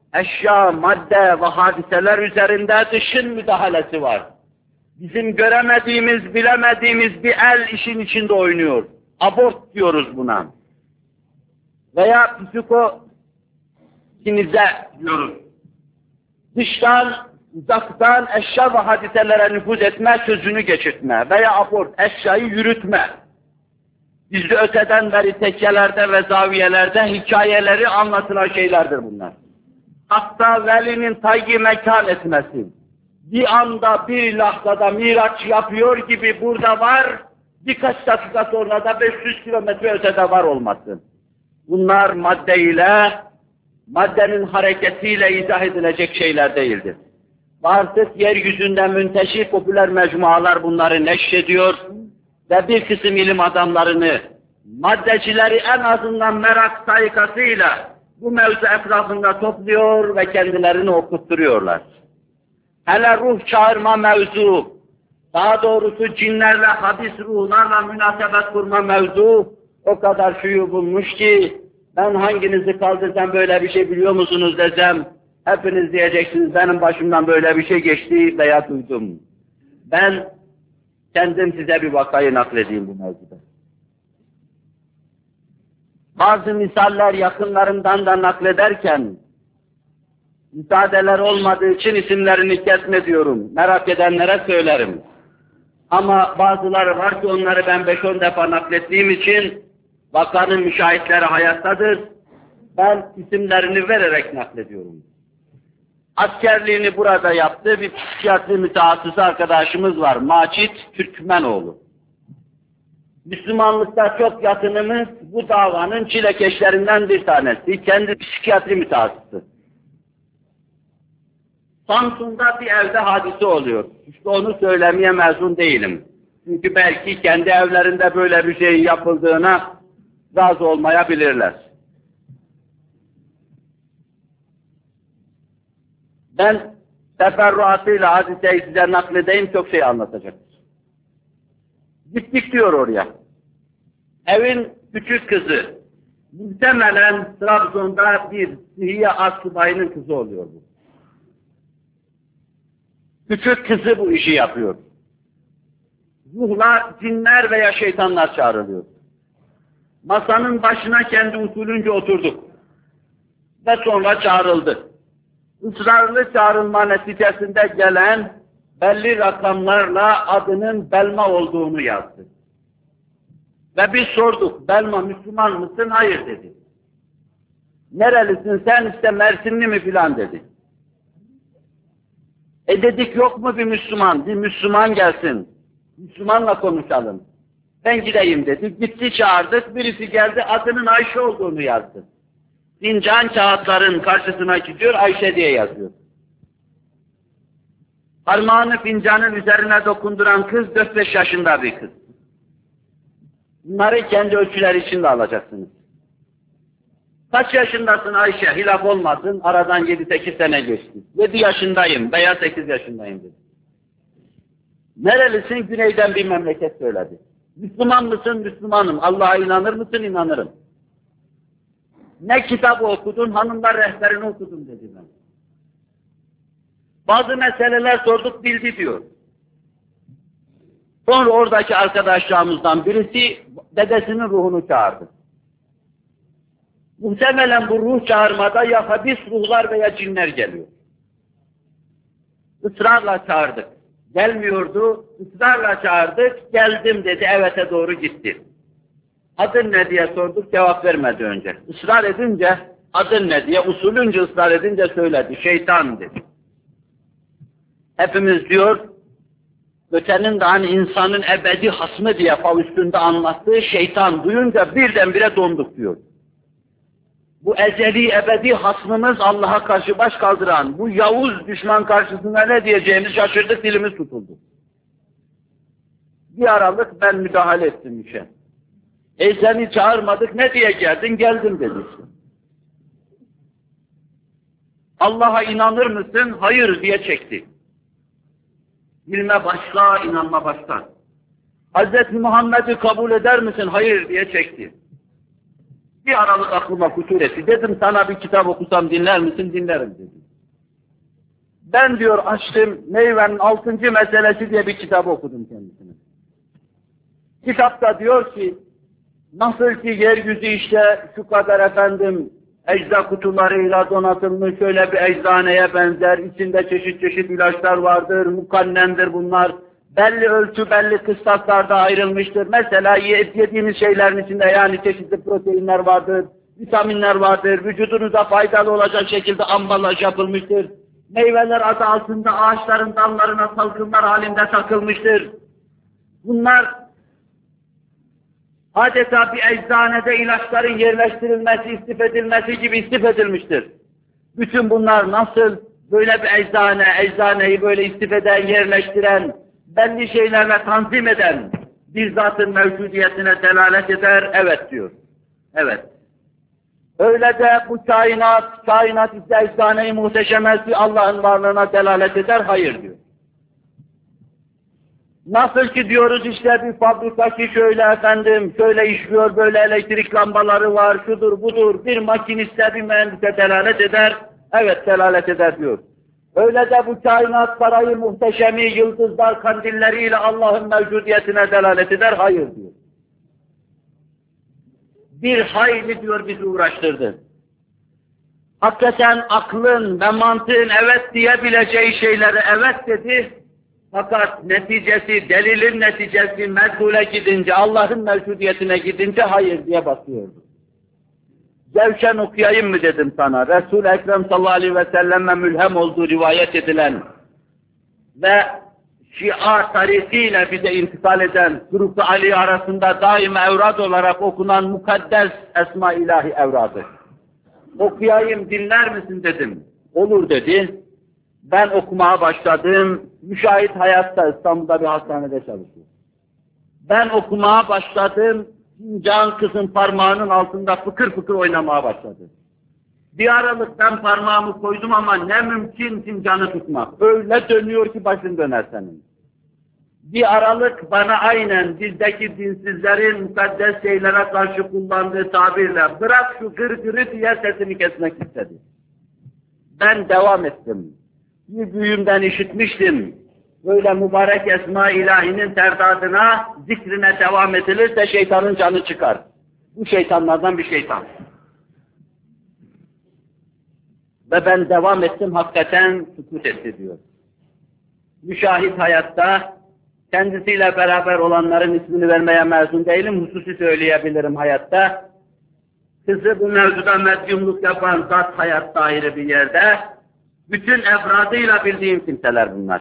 eşya, madde ve hadiseler üzerinde dışın müdahalesi var. Bizim göremediğimiz, bilemediğimiz bir el işin içinde oynuyor. Abort diyoruz buna. Veya psikokinize diyoruz. Dıştan, uzaktan eşya ve hadiselere nüfuz etme, sözünü geçirtme veya abort, eşyayı yürütme. Bizde öteden beri tekkelerde ve zaviyelerde hikayeleri anlatılan şeylerdir bunlar. Hatta velinin tayyi mekan etmesi, bir anda, bir lahzada miraç yapıyor gibi burada var, birkaç dakika sonra da beş yüz kilometre ötede var olması. Bunlar maddeyle, maddenin hareketiyle izah edilecek şeyler değildir. Artık yeryüzünde münteşir popüler mecmualar bunları neşrediyor ve bir kısım ilim adamlarını, maddecileri en azından merak saykasıyla bu mevzu etrafında topluyor ve kendilerini okutturuyorlar. Hele ruh çağırma mevzu, daha doğrusu cinlerle, habis ruhlarla münasebet kurma mevzu o kadar şuyu bulmuş ki, ben hanginizi kaldırsam böyle bir şey biliyor musunuz desem, hepiniz diyeceksiniz benim başımdan böyle bir şey geçti veya duydum. Ben kendim size bir vakayı nakledeyim bu mevzuda. Bazı misaller yakınlarımdan da naklederken, müsaadeler olmadığı için isimlerini kesme diyorum. Merak edenlere söylerim. Ama bazıları var ki onları ben beş on defa naklettiğim için vakanın müşahitleri hayattadır. Ben isimlerini vererek naklediyorum. Askerliğini burada yaptı bir psikiyatri mütehassısı arkadaşımız var. Macit Türkmenoğlu. Müslümanlıkta çok yakınımız bu davanın çilekeşlerinden bir tanesi. Kendi psikiyatri mütehassısı. Samsun'da bir evde hadise oluyor. İşte onu söylemeye mezun değilim. Çünkü belki kendi evlerinde böyle bir şey yapıldığına razı olmayabilirler. Ben teferruatıyla hadiseyi size nakledeyim, çok şey anlatacaktır. Gittik diyor oraya. Evin küçük kızı, muhtemelen Trabzon'da bir Sıhhiye Astsubayı'nın kızı oluyor bu. Küçük kızı bu işi yapıyor. Ruhlar, cinler veya şeytanlar çağrılıyor. Masanın başına kendi usulünce oturduk. Ve sonra çağrıldı. Israrlı çağrılma neticesinde gelen belli rakamlarla adının Belma olduğunu yazdı. Ve biz sorduk, Belma Müslüman mısın? Hayır dedi. Nerelisin sen? İşte Mersinli mi filan dedi. E dedik yok mu bir Müslüman? Bir Müslüman gelsin. Müslümanla konuşalım. Ben gideyim dedik. Gitti çağırdık. Birisi geldi adının Ayşe olduğunu yazdı. Fincan kağıtların karşısına gidiyor Ayşe diye yazıyor. Parmağını fincanın üzerine dokunduran kız dört beş yaşında bir kız. Bunları kendi ölçüler içinde alacaksınız. Kaç yaşındasın Ayşe? Hilaf olmasın. Aradan yedi sekiz sene geçti. yedi yaşındayım veya sekiz yaşındayım dedi. Nerelisin? Güneyden bir memleket söyledi. Müslüman mısın? Müslümanım. Allah'a inanır mısın? İnanırım. Ne kitabı okudun? Hanımlar rehberini okudum dedi ben. Bazı meseleler sorduk, bildi diyor. Sonra oradaki arkadaşlarımızdan birisi dedesinin ruhunu çağırdı. Muhtemelen bu ruh çağırmada ya habis ruhlar veya cinler geliyor. Israrla çağırdık. Gelmiyordu, ısrarla çağırdık, geldim dedi, evete doğru gitti. Adın ne diye sorduk, cevap vermedi önce. Israr edince, adın ne diye, usulünce ısrar edince söyledi, şeytan dedi. Hepimiz diyor, ötenin de hani insanın ebedi hasmı diye Faust'unda anlattığı şeytan duyunca birdenbire donduk diyor. Bu ezeli ebedi hasmımız Allah'a karşı baş kaldıran, bu Yavuz düşman karşısında ne diyeceğimizi şaşırdık, dilimiz tutuldu. Bir aralık ben müdahale ettim işe. E seni çağırmadık, ne diye geldin? Geldim dedi. Allah'a inanır mısın? Hayır diye çekti. İlme başka, inanma başka. Hazreti Muhammed'i kabul eder misin? Hayır diye çekti. Bir aralık aklıma kutur etti. Dedim sana bir kitap okusam dinler misin? Dinlerim dedi. Ben diyor açtım, Meyvenin altıncı meselesi diye bir kitap okudum kendisine. Kitapta diyor ki, nasıl ki yeryüzü işte şu kadar efendim, ecza kutularıyla donatılmış şöyle bir eczaneye benzer, içinde çeşit çeşit ilaçlar vardır, mukannendir bunlar, belli ölçü, belli kıstaslarda ayrılmıştır. Mesela yediğimiz şeylerin içinde yani çeşitli proteinler vardır, vitaminler vardır, vücudunuza faydalı olacak şekilde ambalaj yapılmıştır. Meyveler adı altında ağaçların dallarına salkımlar halinde takılmıştır. Bunlar adeta bir eczanede ilaçların yerleştirilmesi, istif edilmesi gibi istif edilmiştir. Bütün bunlar nasıl böyle bir eczane, eczaneyi böyle istif eden, yerleştiren, belli şeylerle tanzim eden bir zatın mevcudiyetine delalet eder? Evet diyor. Evet. Öyle de bu kainat, kainat ise eczane-i muhteşemesi Allah'ın varlığına delalet eder? Hayır diyor. Nasıl ki diyoruz işte bir fabrika ki şöyle efendim, şöyle işliyor, böyle elektrik lambaları var, şudur budur, bir makiniste bir mühendise delalet eder, evet delalet eder diyor. Öyle de bu kainat sarayı muhteşemi, yıldızlar, kandilleriyle Allah'ın mevcudiyetine delalet eder, hayır diyor. Bir hayli diyor bizi uğraştırdı. Hakikaten aklın ve mantığın evet diyebileceği şeyleri evet dedi. Fakat neticesi, delilin neticesi meddule gidince, Allah'ın mevcudiyetine gidince hayır diye basıyordu. Zevşen okuyayım mı dedim sana. Resul-i Ekrem sallallahu aleyhi ve selleme mülhem olduğu rivayet edilen ve Şia tarihiyle bize intikal eden Grup-ı Ali arasında daima evrad olarak okunan mukaddes Esma ilahi evradı. Okuyayım dinler misin dedim. Olur dedi. Ben okumaya başladım. Müşahit hayatta İstanbul'da bir hastanede çalışıyor. Ben okumaya başladım. Can kızın parmağının altında fıkır fıkır oynamaya başladı. Bir aralık ben parmağımı koydum ama ne mümkün fincanı tutmak. Öyle dönüyor ki başın döner senin. Bir aralık bana aynen bizdeki dinsizlerin mukaddes şeylere karşı kullandığı tabirle bırak şu gırgırı diye sesini kesmek istedi. Ben devam ettim. Bir büyüğümden işitmiştim. Böyle mübarek Esma ilahinin terdadına, zikrine devam edilirse şeytanın canı çıkar. Bu şeytanlardan bir şeytan. Ve ben devam ettim, hakikaten sükut etti diyor. Müşahit hayatta, kendisiyle beraber olanların ismini vermeye mezun değilim, hususi söyleyebilirim hayatta. Kızı bu mevzuda medyumluk yapan zat hayatta ayrı bir yerde, bütün efradıyla bildiğim kimseler bunlar.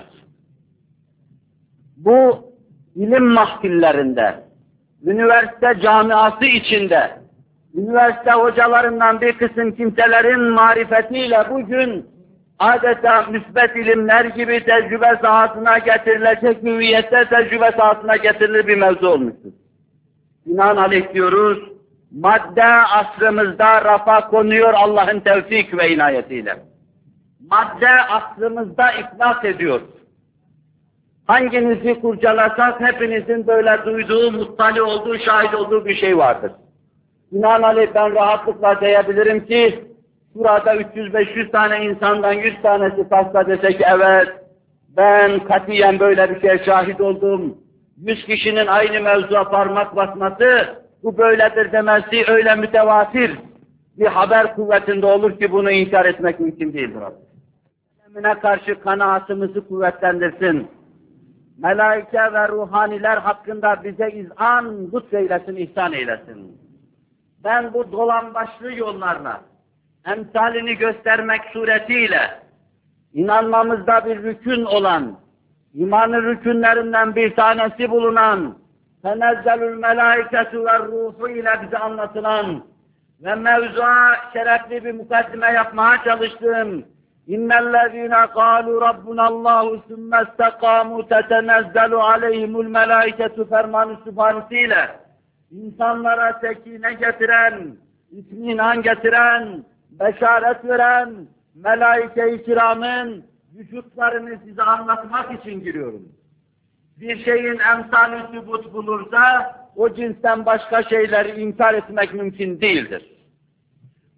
Bu ilim mahfillerinde, üniversite camiası içinde, üniversite hocalarından bir kısım kimselerin marifetiyle bugün adeta müsbet ilimler gibi tecrübe sahasına getirilecek hüviyette tecrübe sahasına getirilir bir mevzu olmuştur. Binaenaleyh diyoruz, madde asrımızda rafa konuyor Allah'ın tevfik ve inayetiyle. Madde aklımızda iflas ediyor. Hanginizi kurcalasak hepinizin böyle duyduğu, muttali olduğu, şahit olduğu bir şey vardır. Binaenaleyh ben rahatlıkla diyebilirim ki, burada üç yüz beş yüz tane insandan yüz tanesi kalksa dese ki evet, ben katiyen böyle bir şeye şahit oldum. yüz kişinin aynı mevzuya parmak basması, bu böyledir demesi öyle mütevatir bir haber kuvvetinde olur ki bunu inkar etmek mümkün değildir. Alemine karşı kanaatımızı kuvvetlendirsin. Melaike ve ruhaniler hakkında bize izan, lütfeylesin, ihsan eylesin. Ben bu dolambaçlı yollarla, emsalini göstermek suretiyle, inanmamızda bir rükün olan, imanın rükünlerinden bir tanesi bulunan, tenezzelül melaiketu ve ruhu ile bize anlatılan ve mevzuğa şerefli bir mukaddime yapmaya çalıştığım, اِنَّ الَّذ۪ينَ قَالُوا رَبُّنَا اللّٰهُ ثُمَّ اسْتَقَامُوا تَتَنَزَّلُ عَلَيْهِمُ الْمَلَائِكَةُ fermanı sübhanesiyle insanlara tekine getiren, itminan getiren, beşaret veren melaike-i kiramın vücutlarını size anlatmak için giriyorum. Bir şeyin emsal-i sübut bulursa o cinsten başka şeyleri inkar etmek mümkün değildir.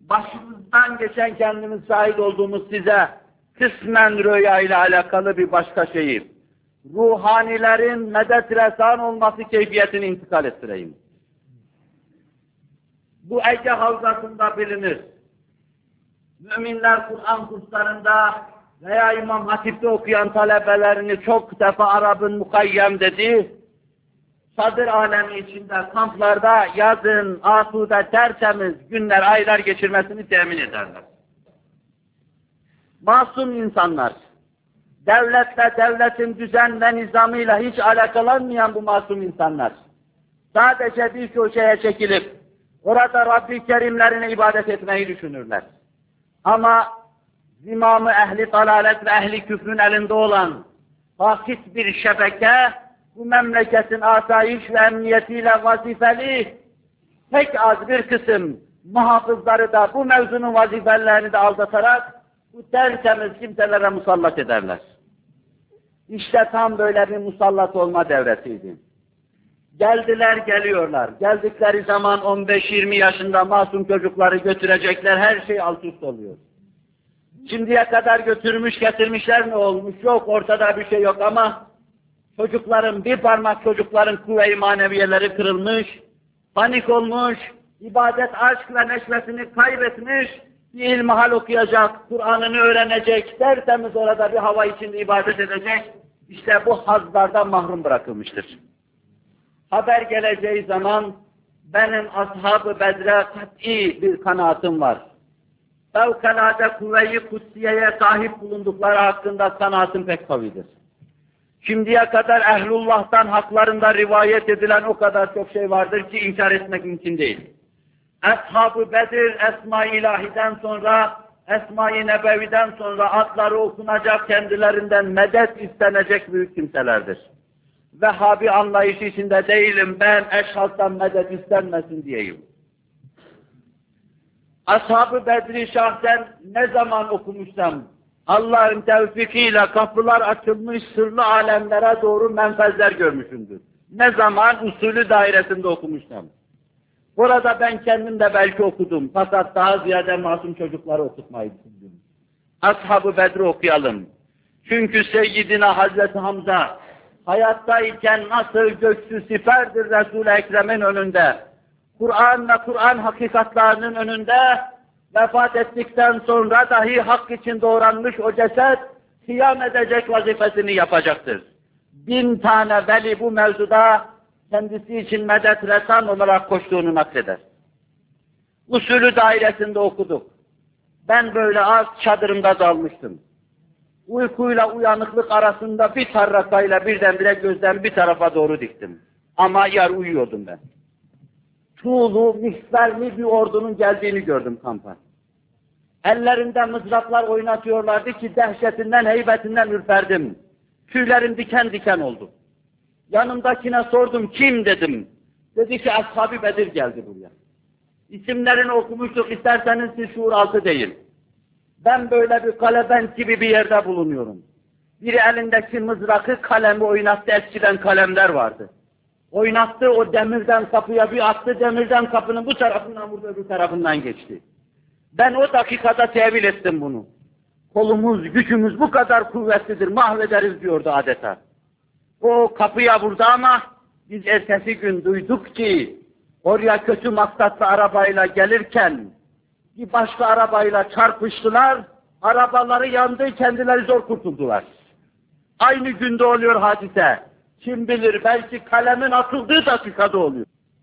başımızdan geçen kendimiz şahit olduğumuz size kısmen rüya ile alakalı bir başka şeyi, ruhanilerin medet resan olması keyfiyetini intikal ettireyim. Bu Ege Havzası'nda bilinir. Müminler Kur'an kurslarında veya İmam Hatip'te okuyan talebelerini çok defa Arap'ın mukayyem dediği, çadır alemi içinde, kamplarda yazın, asude, tertemiz günler, aylar geçirmesini temin ederler. Masum insanlar, devletle, devletin düzen ve nizamıyla hiç alakalanmayan bu masum insanlar, sadece bir köşeye çekilip, orada Rabbi Kerimlerine ibadet etmeyi düşünürler. Ama zimamı ehli dalalet ve ehli küfrün elinde olan vakit bir şebeke, bu memleketin asayiş ve emniyetiyle vazifeli pek az bir kısım muhafızları da bu mevzunun vazifelerini de aldatarak bu tertemiz kimselere musallat ederler. İşte tam böyle bir musallat olma devresiydi. Geldiler, geliyorlar. Geldikleri zaman on beş yirmi yaşında masum çocukları götürecekler, her şey alt üst oluyor. Şimdiye kadar götürmüş getirmişler, ne olmuş? Yok, ortada bir şey yok ama çocukların, bir parmak çocukların kuvve-i maneviyeleri kırılmış, panik olmuş, ibadet aşk ve neşvesini kaybetmiş, bir ilmihal okuyacak, Kur'an'ını öğrenecek, tertemiz orada bir hava içinde ibadet edecek, işte bu hazlardan mahrum bırakılmıştır. Haber geleceği zaman benim ashab-ı bedre kat'i bir kanaatim var. Fevkalade kuvve-i kutsiyeye sahip bulundukları hakkında kanaatim pek kavidir. Şimdiye kadar ehlullah'tan haklarında rivayet edilen o kadar çok şey vardır ki inkar etmek mümkün değil. Ashab-ı Bedir, Esma-i İlahi'den sonra, Esma-i Nebevi'den sonra adları okunacak, kendilerinden medet istenecek büyük kimselerdir. Vehhabi anlayışı içinde değilim, ben eşhalttan medet istenmesin diyeyim. Ashab-ı Bedri şahsen ne zaman okumuşsam, Allah'ın tevfikiyle kapılar açılmış, sırlı alemlere doğru menfezler görmüşümdür. Ne zaman usulü dairesinde okumuşsam. Burada ben kendim de belki okudum, fakat daha ziyade masum çocukları okutmayı düşündüm. Ashab-ı Bedri okuyalım. Çünkü Seyyidina Hazreti Hamza, hayattayken nasıl göksü siperdir Resul-i Ekrem'in önünde, Kur'an ve Kur'an hakikatlarının önünde, vefat ettikten sonra dahi hak için doğranmış o ceset, kıyam edecek vazifesini yapacaktır. Bin tane veli bu mevzuda kendisi için medet resan olarak koştuğunu nakleder. Usulü dairesinde okuduk. Ben böyle az çadırımda dalmıştım. Uykuyla uyanıklık arasında bir tarrakayla birdenbire gözden bir tarafa doğru diktim. Ama yar uyuyordum ben. Tuğlu, mihverli bir ordunun geldiğini gördüm kampa. Ellerinde mızraplar oynatıyorlardı ki dehşetinden, heybetinden ürperdim. Tüylerim diken diken oldu. Yanımdakine sordum, kim dedim. Dedi ki Ashab-ı Bedir geldi buraya. İsimlerini okumuştuk, isterseniz siz şuur altı değil. Ben böyle bir kalebent gibi bir yerde bulunuyorum. Biri elindeki mızrakı, kalemi oynattı, eskiden kalemler vardı. Oynattı, o demirden kapıya bir attı, demirden kapının bu tarafından vurdu, öbür tarafından geçti. Ben o dakikada tevil ettim bunu. Kolumuz, gücümüz bu kadar kuvvetlidir, mahvederiz diyordu adeta. O kapıya vurdu ama biz ertesi gün duyduk ki oraya kötü maksatlı arabayla gelirken bir başka arabayla çarpıştılar, arabaları yandı, kendileri zor kurtuldular. Aynı günde oluyor hadise. Kim bilir, belki kalemin atıldığı dakikada oluyor.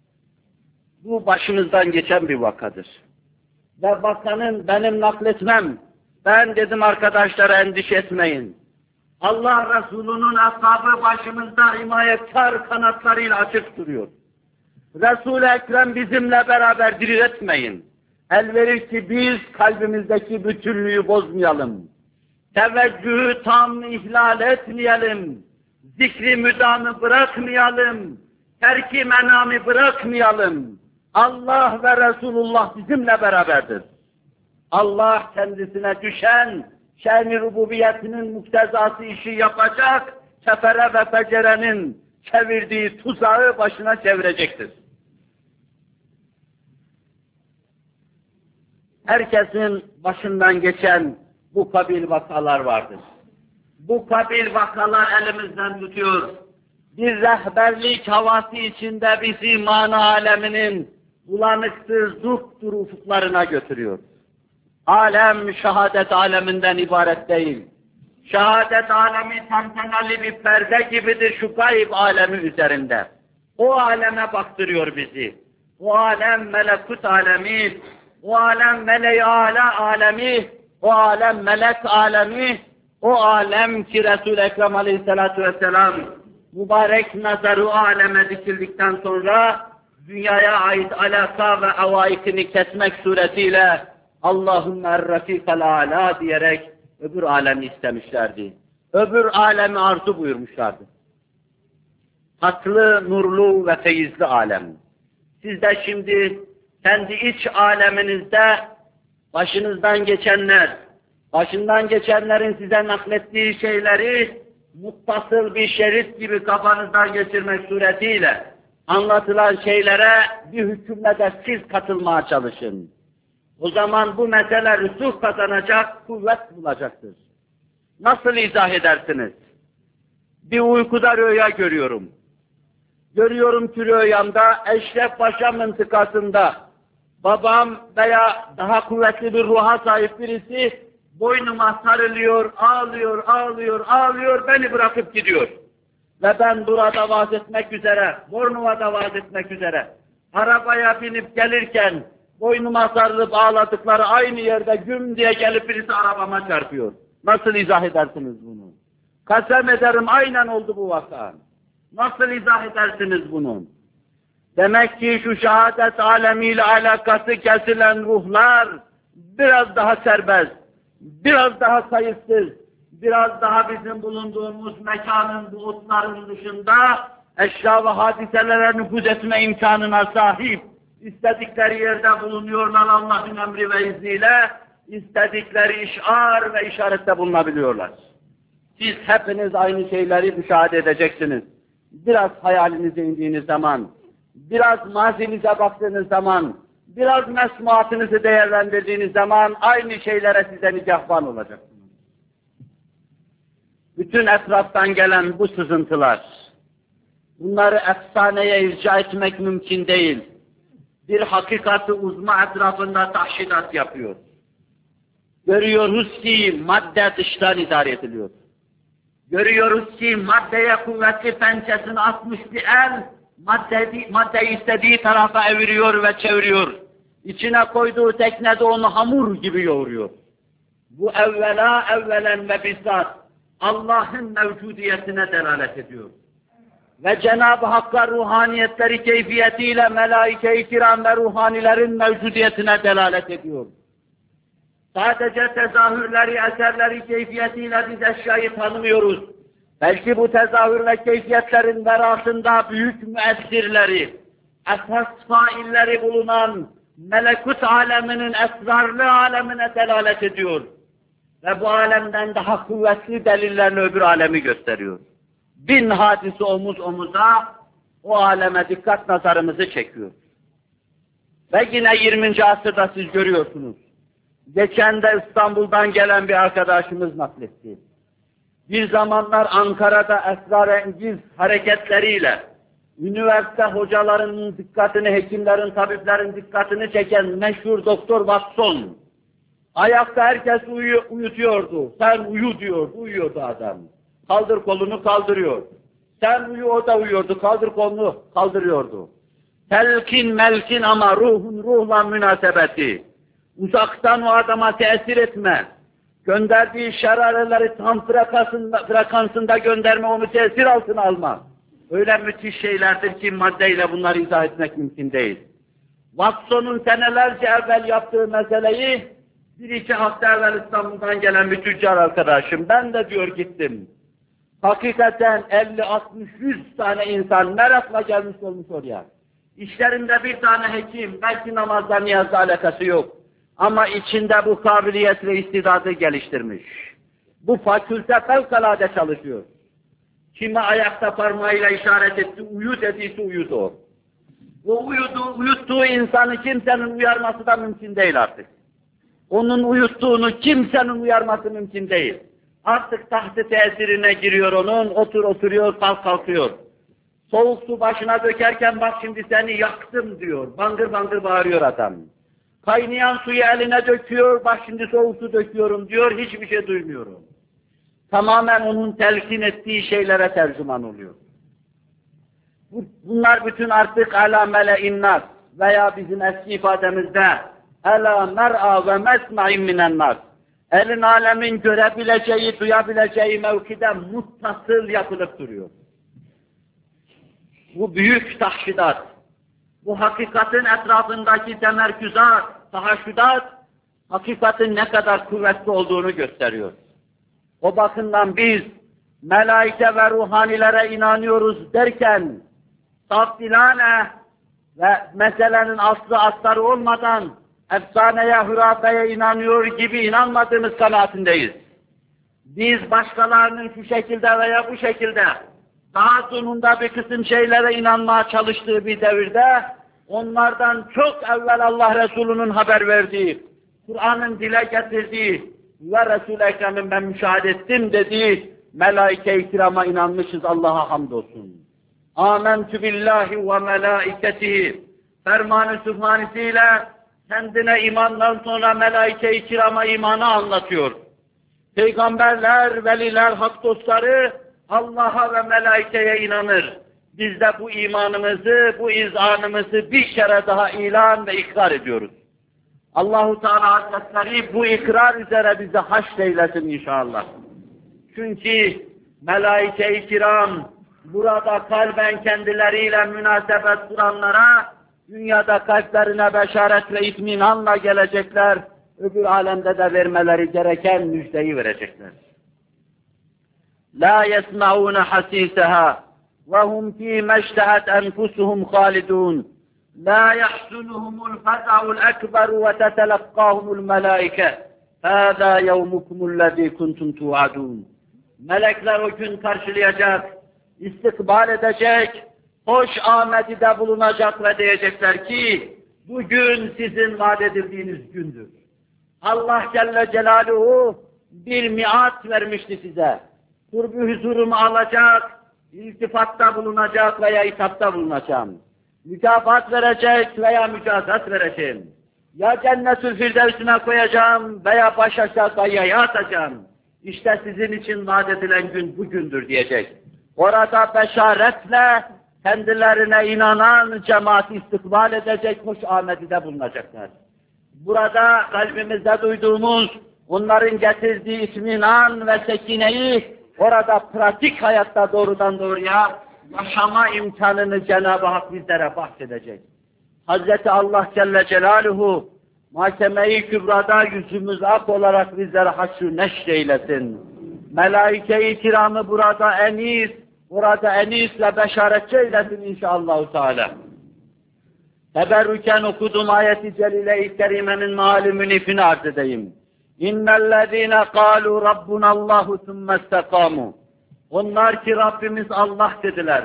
Bu başımızdan geçen bir vakadır. Ve vakanın benim nakletmem, ben dedim arkadaşlara endişe etmeyin. Allah Resulü'nün ashabı başımızda himayetkar kanatlarıyla açık duruyor. Resul-i Ekrem bizimle beraber diril etmeyin. El verir ki biz kalbimizdeki bütünlüğü bozmayalım. Teveccühü tam ihlal etmeyelim. Zikri müdamı bırakmayalım. Terki menamı bırakmayalım. Allah ve Resulullah bizimle beraberdir. Allah kendisine düşen şen-i rububiyetinin muktezası işi yapacak, kefere ve fecerenin çevirdiği tuzağı başına çevirecektir. Herkesin başından geçen bu kabil vakalar vardır. Bu kabil vakalar elimizden tutuyor. Bir rehberlik havası içinde bizi mana aleminin bulanıksız dupdur ufuklarına götürüyor. Alem şehadet aleminden ibaret değil. Şehadet alemi tantaneli bir perde gibidir şu gayb alemi üzerinde. O aleme baktırıyor bizi. O alem melekut alemi, o alem mele-i âlâ alemi, o alem melek alemi, o alem ki Resul-i Ekrem aleyhissalatu vesselam mübarek nazarı aleme dikildikten sonra dünyaya ait alaka ve avaikini kesmek suretiyle Allahümme er-rafikal âlâ diyerek öbür alemi istemişlerdi. Öbür alemi arzu buyurmuşlardı. Tatlı, nurlu ve feyizli alem. Siz de şimdi kendi iç aleminizde başınızdan geçenler, başından geçenlerin size naklettiği şeyleri muttasıl bir şerit gibi kafanızdan geçirmek suretiyle anlatılan şeylere bir hükümle de siz katılmaya çalışın. O zaman bu mesele rüsuh kazanacak, kuvvet bulacaktır. Nasıl izah edersiniz? Bir uykuda rüya görüyorum. Görüyorum ki rüyamda Eşref Paşa mıntıkasında babam veya daha kuvvetli bir ruha sahip birisi boynuma sarılıyor, ağlıyor, ağlıyor, ağlıyor, beni bırakıp gidiyor. Ve ben burada vaaz etmek üzere, Bornova'da vaaz etmek üzere, arabaya binip gelirken boynuma sarılıp ağladıkları aynı yerde güm diye gelip birisi arabama çarpıyor. Nasıl izah edersiniz bunu? Kasem ederim aynen oldu bu vaka. Nasıl izah edersiniz bunu? Demek ki şu şehadet alemiyle alakası kesilen ruhlar biraz daha serbest, biraz daha kayıtsız, biraz daha bizim bulunduğumuz mekanın buğutların dışında eşya ve hadiselere nüfuz etme imkanına sahip. İstedikleri yerde bulunuyorlar Allah'ın emri ve izniyle, istedikleri işar ve işarette bulunabiliyorlar. Siz hepiniz aynı şeyleri müşahede edeceksiniz. Biraz hayalinize indiğiniz zaman, biraz mazinize baktığınız zaman, biraz mesmuatınızı değerlendirdiğiniz zaman aynı şeylere size nigahban olacaksınız. Bütün etraftan gelen bu sızıntılar, bunları efsaneye irca etmek mümkün değil. Bir hakikati uzma etrafında tahşidat yapıyor. Görüyoruz ki madde dıştan idare ediliyor. Görüyoruz ki maddeye kuvvetli pençesini atmış bir el, maddeyi, maddeyi istediği tarafa eviriyor ve çeviriyor. İçine koyduğu teknede onu hamur gibi yoğuruyor. Bu evvela evvelen ve bizzat Allah'ın mevcudiyetine delalet ediyor. Ve Cenab-ı Hakk'a ruhaniyetleri keyfiyetiyle melaike-i kiram ve ruhanilerin mevcudiyetine delalet ediyor. Sadece tezahürleri, eserleri keyfiyetiyle biz eşyayı tanımıyoruz. Belki bu tezahür ve keyfiyetlerin verasında büyük müessirleri, esas failleri bulunan melekut aleminin esrarlı alemine delalet ediyor. Ve bu alemden daha kuvvetli delillerini öbür alemi gösteriyor. Bin hadisi omuz omuza o aleme dikkat nazarımızı çekiyor. Ve yine yirminci asırda siz görüyorsunuz. Geçen de İstanbul'dan gelen bir arkadaşımız nakletti. Bir zamanlar Ankara'da esrarengiz hareketleriyle üniversite hocalarının dikkatini, hekimlerin, tabiplerin dikkatini çeken meşhur Doktor Watson, ayakta herkes uyu, uyutuyordu. Sen uyu diyordu, uyuyordu adam. Kaldır kolunu, kaldırıyor. Sen uyu, o da uyuyordu. Kaldır kolunu, kaldırıyordu. Telkin melkin ama ruhun ruhla münasebeti. Uzaktan o adama tesir etme. Gönderdiği şerareleri tam frekansında, frekansında gönderme, onu tesir altına alma. Öyle müthiş şeylerdir ki maddeyle bunları izah etmek mümkün değil. Watson'un senelerce evvel yaptığı meseleyi bir iki hafta evvel İstanbul'dan gelen bir tüccar arkadaşım, ben de diyor gittim. Hakikaten elli, altmış, yüz tane insan merakla gelmiş olmuş oraya. İşlerinde bir tane hekim, belki namazla niyazla alakası yok. Ama içinde bu kabiliyet ve istidadı geliştirmiş. Bu fakülte fevkalade çalışıyor. Kime ayakta parmağıyla işaret etti, uyu dediyse uyudu. O uyudu, uyuttuğu insanı kimsenin uyarması da mümkün değil artık. Onun uyuttuğunu kimsenin uyarması mümkün değil. Artık tahtı tesirine giriyor onun, otur oturuyor, kalk kalkıyor. Soğuk su başına dökerken bak şimdi seni yaktım diyor, bangır bangır bağırıyor adam. Kaynayan suyu eline döküyor, bak şimdi soğuk su döküyorum diyor, hiçbir şey duymuyorum. Tamamen onun telkin ettiği şeylere tercüman oluyor. Bunlar bütün artık ala mele'in nas veya bizim eski ifademizde ala mer'a ve mesma'in minen nas. Elin alemin görebileceği, duyabileceği mevkide muttasıl yapılıp duruyor. Bu büyük tahşidat, bu hakikatin etrafındaki temerküzat, tahaşşüdat, hakikatin ne kadar kuvvetli olduğunu gösteriyor. O bakımdan biz melaike ve ruhanilere inanıyoruz derken, tafsilane ve meselenin aslı astarı olmadan efsaneye, hürafeye inanıyor gibi inanmadığımız kanaatindeyiz. Biz başkalarının şu şekilde veya bu şekilde daha sonunda bir kısım şeylere inanmaya çalıştığı bir devirde onlardan çok evvel Allah Resulü'nün haber verdiği, Kur'an'ın dile getirdiği ve Resul-i Ekrem'in ben müşahede ettim dediği melaike-i kirama inanmışız, Allah'a hamdolsun. Âmentü billahi ve melâiketihi ferman-ı sübhanesiyle kendine imandan sonra melaike-i kirama imanı anlatıyor. Peygamberler, veliler, hak dostları Allah'a ve melaikeye inanır. Biz de bu imanımızı, bu izanımızı bir kere daha ilan ve ikrar ediyoruz. Allahu Teala Hazretleri bu ikrar üzere bizi haşreylesin inşallah. Çünkü melaike-i kiram burada kalben kendileriyle münasebet kuranlara, dünyada kalplerine beşaret ve itminanla gelecekler, öbür alemde de vermeleri gereken müjdeyi verecekler. La yesma'un hasisaha ve hum fîme iştehat enfusuhum halidun. La yahsunuhumul feza'ul ekber ve tetelekkâhumul melâike. Hâzâ yevmukumullezî kuntum tu'adûn. Melekler o gün karşılayacak, istikbal edecek, hoş amedide bulunacak ve diyecekler ki, bugün sizin vaat edildiğiniz gündür. Allah Celle Celaluhu bir miat vermişti size. Kurbu huzurumu alacak, iltifatta bulunacak veya hitapta bulunacağım. Mükafat verecek veya mükafat vereceğim. Ya Cennetül Firdevs'üne koyacağım veya baş aşağı kayaya atacağım. İşte sizin için vaat edilen gün bugündür diyecek. Orada beşaretle kendilerine inanan cemaati istikbal edecek, hoş amedide bulunacaklar. Burada kalbimizde duyduğumuz, onların getirdiği itminan ve sekineyi orada pratik hayatta doğrudan doğruya yaşama imkanını Cenab-ı Hak bizlere bahsedecek. Hazreti Allah Celle Celaluhu mahkeme-i kübrada yüzümüz ak olarak bizlere haşr-ı neşr eylesin. Melaike-i kiramı burada enis, burada enisle beşaretçi eylesin inşallah Teala. Teberrüken okuduğum ayet-i celile-i kerimenin meali münifini arz edeyim. İnnellezîne kâlû rabbunallâhu thumme istekâmû. Onlar ki Rabbimiz Allah dediler.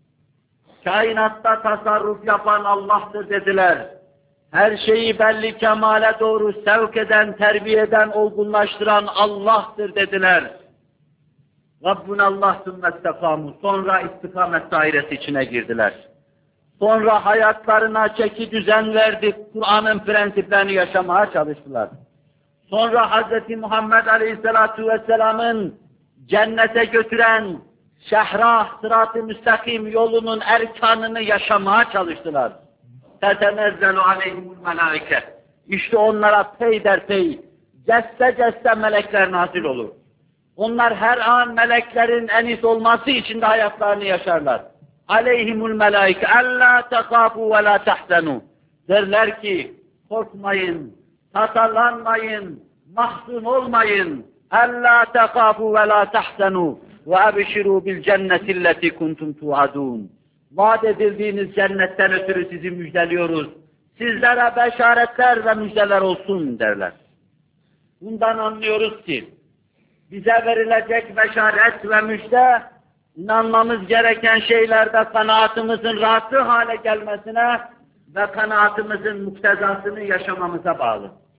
Kainatta tasarruf yapan Allah'tır dediler. Her şeyi belli kemale doğru sevk eden, terbiye eden, olgunlaştıran Allah'tır dediler. Rabbunallah thumme istekâmû. Sonra istikamet dairesi içine girdiler. Sonra hayatlarına çeki düzen verdik, Kur'an'ın prensiplerini yaşamaya çalıştılar. Sonra Hz. Muhammed Aleyhisselatu Vesselam'ın cennete götüren şehrah, sırat-ı müstakim yolunun erkanını yaşamaya çalıştılar. Tetenezzelu aleyhimul melâike. İşte onlara peyderpey, cesse cesse melekler nazil olur. Onlar her an meleklerin enis olması için de hayatlarını yaşarlar. Aleyhimul melâike. Allâ tekâfû ve lâ tehzenû. Derler ki, korkmayın, tasalanmayın, mahzun olmayın. Allâ tekâfû ve lâ tehzenû. Ve ebşirû bil cennetilleti kuntum tuadûn. Vaat edildiğiniz cennetten ötürü sizi müjdeliyoruz. Sizlere beşaretler ve müjdeler olsun derler. Bundan anlıyoruz ki, bize verilecek beşaret ve müjde, inanmamız gereken şeylerde kanaatimizin rahatı hale gelmesine ve kanaatimizin muktezasını yaşamamıza bağlı.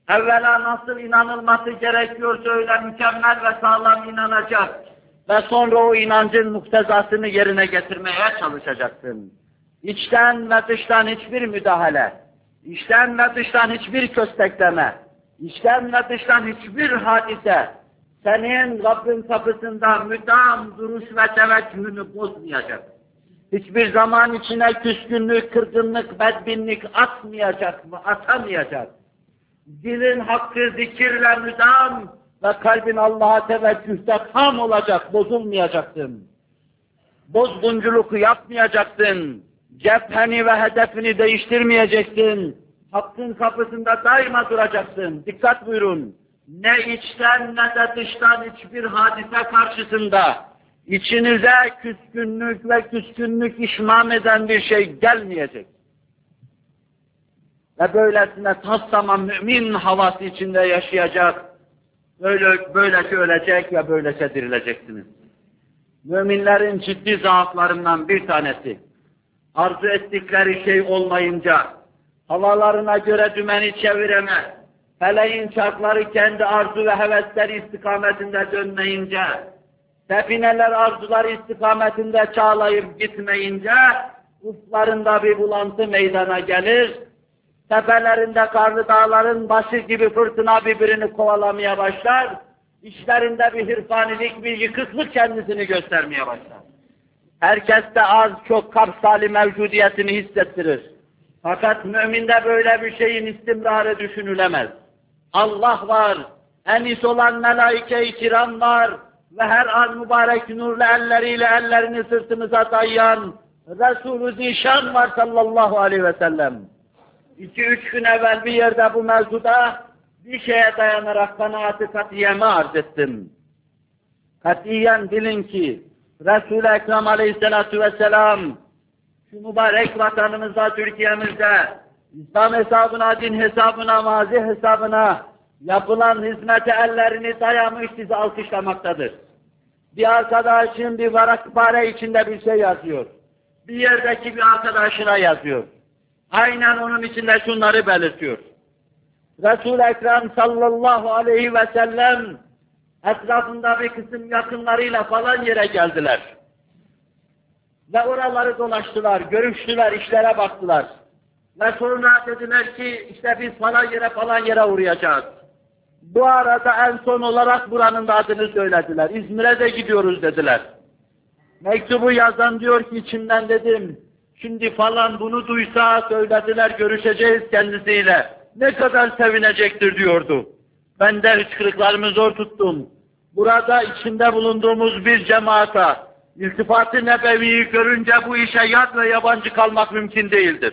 Evvela nasıl inanılması gerekiyorsa öyle mükemmel ve sağlam inanacak ve sonra o inancın muktezasını yerine getirmeye çalışacaksın. İçten ve dıştan hiçbir müdahale, içten ve dıştan hiçbir köstekleme, içten ve dıştan hiçbir hadise senin Rabbin kapısında müdam duruş ve teveccühünü bozmayacak. Hiçbir zaman içine küskünlük, kırgınlık, bedbinlik atmayacak mı, atamayacak. Dilin hakkı zikirle müdam ve kalbin Allah'a teveccühte tam olacak, bozulmayacaksın. Bozgunculuk yapmayacaksın. Cepheni ve hedefini değiştirmeyeceksin. Hakkın kapısında daima duracaksın. Dikkat buyurun. Ne içten ne de dıştan hiçbir hadise karşısında içinize küskünlük ve küskünlük işmam eden bir şey gelmeyecek. Ve böylesine tas tamam mümin havası içinde yaşayacak, böyle, böylece ölecek ve böylece dirileceksiniz. Müminlerin ciddi zaaflarından bir tanesi, arzu ettikleri şey olmayınca, havalarına göre dümeni çeviremez, feleğin çarkları kendi arzu ve hevesleri istikametinde dönmeyince, sefineler arzuları istikametinde çağlayıp gitmeyince, uflarında bir bulantı meydana gelir, tepelerinde karlı dağların başı gibi fırtına birbirini kovalamaya başlar, işlerinde bir hırfanilik, bir yıkıklık kendisini göstermeye başlar. Herkeste az çok kapsali mevcudiyetini hissettirir. Fakat müminde böyle bir şeyin istimrarı düşünülemez. Allah var, en iyisi olan melaike-i kiram var ve her an mübarek nurlu elleriyle ellerini sırtımıza dayayan Resul-ü Zişan var sallallahu aleyhi ve sellem. İki üç gün evvel bir yerde bu mevzuda bir şeye dayanarak kanaat-ı katiyeme arz ettim. Katiyen bilin ki Resul-i Ekrem aleyhissalatu vesselam şu mübarek vatanımızda, Türkiye'mizde İslam hesabına, din hesabına, mazi hesabına yapılan hizmete ellerini dayamış sizi alkışlamaktadır. Bir arkadaşın bir varak pare içinde bir şey yazıyor. Bir yerdeki bir arkadaşına yazıyor. Aynen onun içinde şunları belirtiyor. Resul-i Ekrem sallallahu aleyhi ve sellem etrafında bir kısım yakınlarıyla falan yere geldiler. Ve oraları dolaştılar, görüştüler, işlere baktılar. Ve sonra dediler ki işte biz falan yere falan yere uğrayacağız. Bu arada en son olarak buranın da adını söylediler. İzmir'e de gidiyoruz dediler. Mektubu yazan diyor ki içimden dedim, şimdi falan bunu duysa söylediler görüşeceğiz kendisiyle. Ne kadar sevinecektir diyordu. Ben de hıçkırıklarımı zor tuttum. Burada içinde bulunduğumuz bir cemaata, iltifat-ı nebeviyi görünce bu işe yad ve yabancı kalmak mümkün değildir.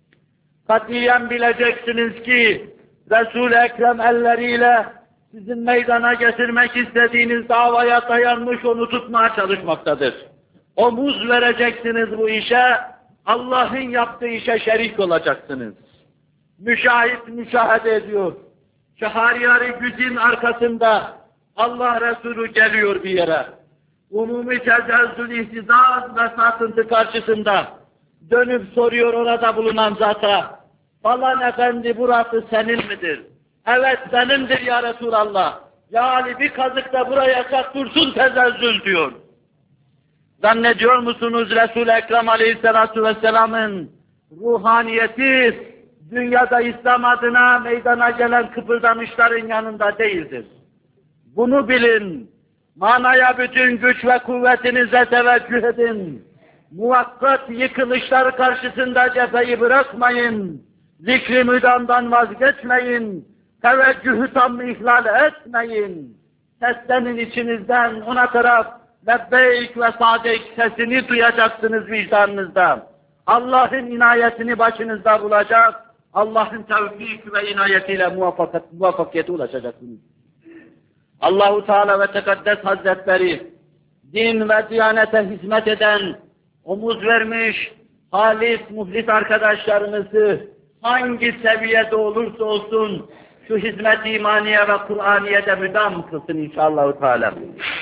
Katiyen bileceksiniz ki Resul-i Ekrem elleriyle sizin meydana getirmek istediğiniz davaya dayanmış onu tutmaya çalışmaktadır. Omuz vereceksiniz bu işe, Allah'ın yaptığı işe şerik olacaksınız. Müşahit müşahede ediyor. Şahriyar-ı gücün arkasında Allah Resulü geliyor bir yere. Umumi tezelzül ihtizaz ve sarsıntı karşısında dönüp soruyor orada bulunan zata, falan efendi burası senin midir? Evet senindir ya Resulallah. Ya Ali bir kazık da buraya çak dursun tezelzül diyor. Zannediyor musunuz Resul-i Ekrem aleyhissalatu vesselamın ruhaniyeti dünyada İslam adına meydana gelen kıpırdamışların yanında değildir. Bunu bilin, manaya bütün güç ve kuvvetinize teveccüh edin. Muvakkat yıkılışlar karşısında cepheyi bırakmayın. Zikri müdamdan vazgeçmeyin. Teveccühü tam ihlal etmeyin. Seslenin içinizden ona taraf lebbeyk ve sadek sesini duyacaksınız vicdanınızda. Allah'ın inayetini başınızda bulacak. Allah'ın tevfik ve inayetiyle muvaffakiyet, muvaffakiyete ulaşacaksınız. Allahu Teala ve Tekaddes Hazretleri din ve diyanete hizmet eden, omuz vermiş, halis, muhlis arkadaşlarımızı hangi seviyede olursa olsun şu hizmet-i imaniye ve Kur'aniye'de müdam kılsın inşallah Teala.